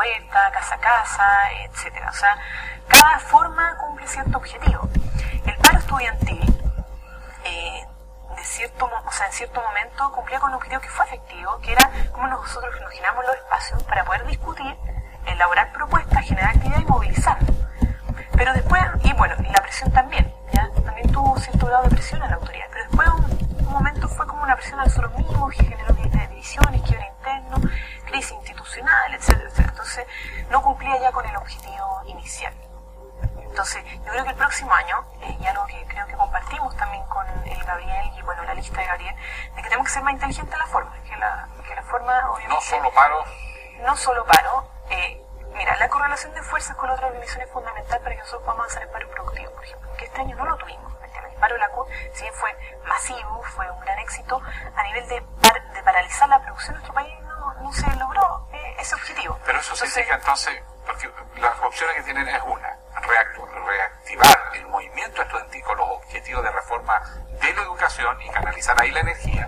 puerta, casa a casa, etcétera. O sea, cada forma cumple cierto objetivo. El paro estudiantil, eh, de cierto, o sea, en cierto momento cumplía con un objetivo que fue efectivo, que era cómo nosotros nos generamos los espacios para poder discutir, elaborar propuestas, generar actividad y movilizar. Pero después, y bueno, y la presión también, ¿ya? También tuvo cierto grado de presión a la autoridad, pero después un, un momento fue como una presión a nosotros mismos, que generó divisiones, quiebre interno, crisis institucional, etcétera, etcétera. Entonces, no cumplía ya con el objetivo inicial. Entonces, yo creo que el próximo año, eh, y algo que creo que compartimos también con el Gabriel y bueno, la lista de Gabriel, de que tenemos que ser más inteligentes en la forma, que la, que la forma obviamente... No solo paro. No solo paro. Eh, mira, la correlación de fuerzas con otras dimensiones es fundamental para que nosotros podamos avanzar en paro productivo, por ejemplo, que este año no lo tuvimos. El paro de la C U T, si bien fue masivo, fue un gran éxito, a nivel de, par, de paralizar la producción en nuestro país no, no se logró eh, ese objetivo. Pero eso entonces, significa entonces, porque las opciones que tienen es una, reactivar el movimiento estudiantil con los objetivos de reforma de la educación y canalizar ahí la energía,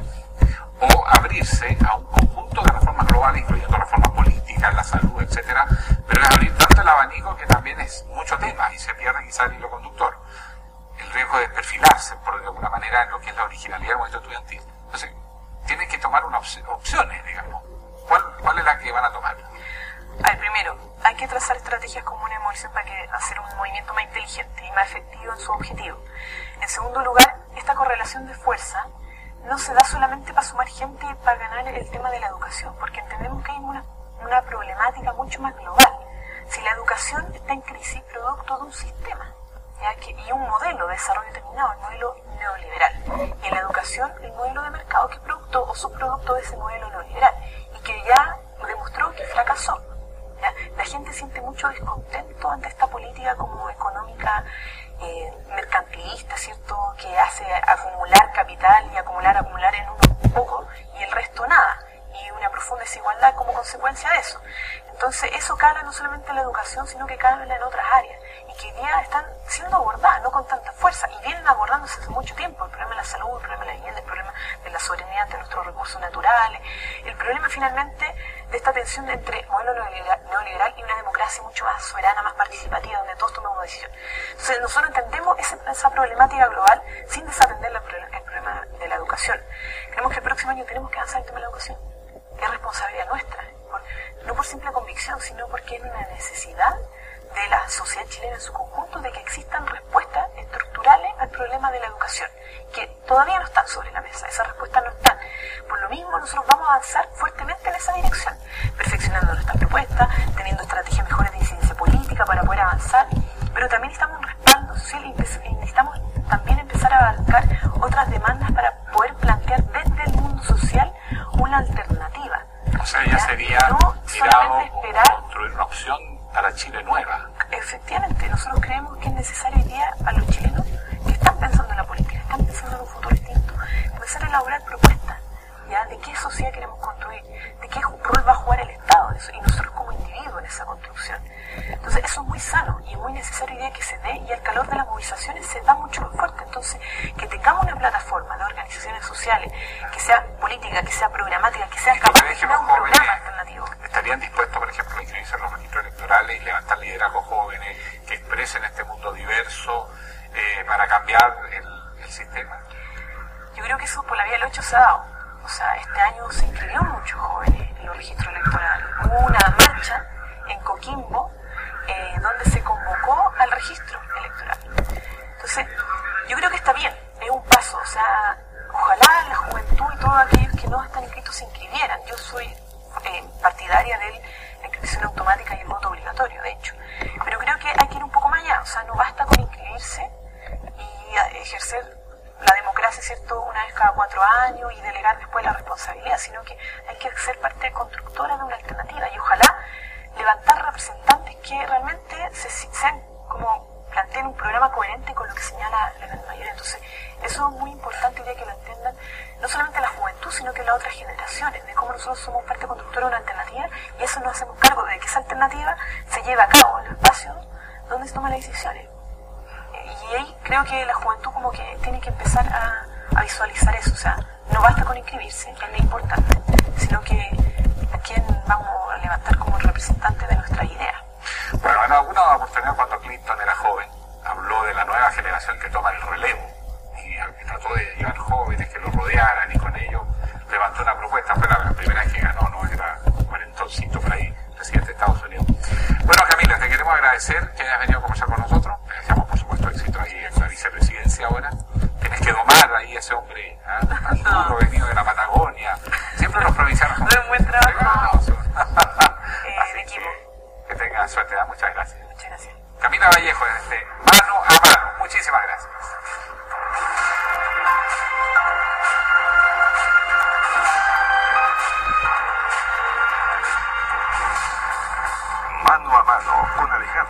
o abrirse a un conjunto de reformas globales, incluyendo reformas políticas, la salud, etcétera, pero es abrir tanto el abanico que también es mucho tema y se pierde quizá el hilo conductor. El riesgo de perfilarse, por de alguna manera, en lo que es la originalidad del movimiento estudiantil. Entonces, tienen que tomar unas opciones, digamos. ¿Cuál, cuál es la que van a tomar? A ver, primero, hay que trazar estrategias comunes de movilización para que hacer un movimiento más inteligente y más efectivo en su objetivo. En segundo lugar, esta correlación de fuerza no se da solamente para sumar gente y para ganar el tema de la educación, porque entendemos que hay una, una problemática mucho más global. Si la educación está en crisis, producto de un sistema, ¿ya? Que, y un modelo de desarrollo determinado, el modelo neoliberal. Y en la educación, el modelo de mercado, que es producto o subproducto de ese modelo neoliberal, y que ya demostró que fracasó. ¿Ya? La gente siente mucho descontento ante esta política como económica, eh, mercantilista, ¿cierto?, que hace acumular capital y acumular, acumular en unos pocos y el resto nada, y una profunda desigualdad como consecuencia de eso. Entonces eso cala no solamente en la educación, sino que cala en otras áreas, y que hoy día están siendo abordadas, no con tanta fuerza, y vienen abordándose hace mucho tiempo, el problema de la salud, el problema de la vivienda, el problema de la soberanía ante nuestros recursos naturales, el problema finalmente de esta tensión entre modelo neoliberal y una democracia mucho más soberana, más participativa, donde todos tomamos decisiones. Entonces nosotros entendemos esa, esa problemática global sin desatender la, el problema de la educación. Creemos que el próximo año tenemos que avanzar en el tema de la educación. Es responsabilidad nuestra, por, no por simple convicción, sino porque es una necesidad de la sociedad chilena en su conjunto de que existan respuestas estructurales al problema de la educación, que todavía no están sobre la mesa, esas respuestas no están. Por lo mismo, nosotros vamos a avanzar fuertemente en esa dirección, perfeccionando nuestras propuestas, teniendo estrategias mejores de incidencia política para poder avanzar, pero también necesitamos un respaldo social y necesitamos también empezar a abarcar otras demandas para poder plantear desde el mundo social una alternativa. O sea, ya, ya sería no mirado esperar construir una opción para Chile nueva. Efectivamente, nosotros creemos que es necesario hoy día a los chilenos que están pensando en la política, están pensando en un futuro distinto, empezar a elaborar propuestas, ¿ya? De qué sociedad queremos construir, de qué rol va a jugar el Estado y nosotros como individuos en esa construcción. Entonces eso es muy sano y es muy necesario hoy día que se dé, y al calor de las movilizaciones se da mucho más fuerte. Entonces, que tengamos una plataforma de organizaciones sociales que sea política, que sea programática, que sea capaz de generar un programa alternativo. ¿Estarían dispuestos, por ejemplo, a inscribirse en los registros electorales y levantar liderazgos jóvenes que expresen este mundo diverso eh, para cambiar el, el sistema? Yo creo que eso por la vía del ocho se ha dado. O sea, este año se inscribieron muchos jóvenes en los registros electorales. Hubo una marcha en Coquimbo eh, donde se convocó al registro electoral. Entonces, yo creo que está bien, es un paso. O sea, ojalá la juventud y todos aquellos que no están inscritos se inscribieran. Yo soy eh, partidaria de la inscripción automática y el voto obligatorio, de hecho. Pero creo que hay que ir un poco más allá. O sea, no basta con inscribirse y ejercer la democracia, ¿cierto?, una vez cada cuatro años y delegar después la responsabilidad, sino que hay que ser parte constructora de una alternativa y ojalá levantar representantes que realmente se, sean como planteen un programa coherente con lo que señala la gran mayoría. Entonces, eso es muy importante ya que lo entiendan no solamente la juventud, sino que las otras generaciones, de cómo nosotros somos parte constructora de una alternativa y eso nos hacemos cargo de que esa alternativa se lleve a cabo en el espacio donde se toman las decisiones. Y ahí creo que la juventud como que tiene que empezar a, a visualizar eso. O sea, no basta con inscribirse, que es lo importante, sino que a quién vamos a levantar como representante de nuestra mano con Alejandro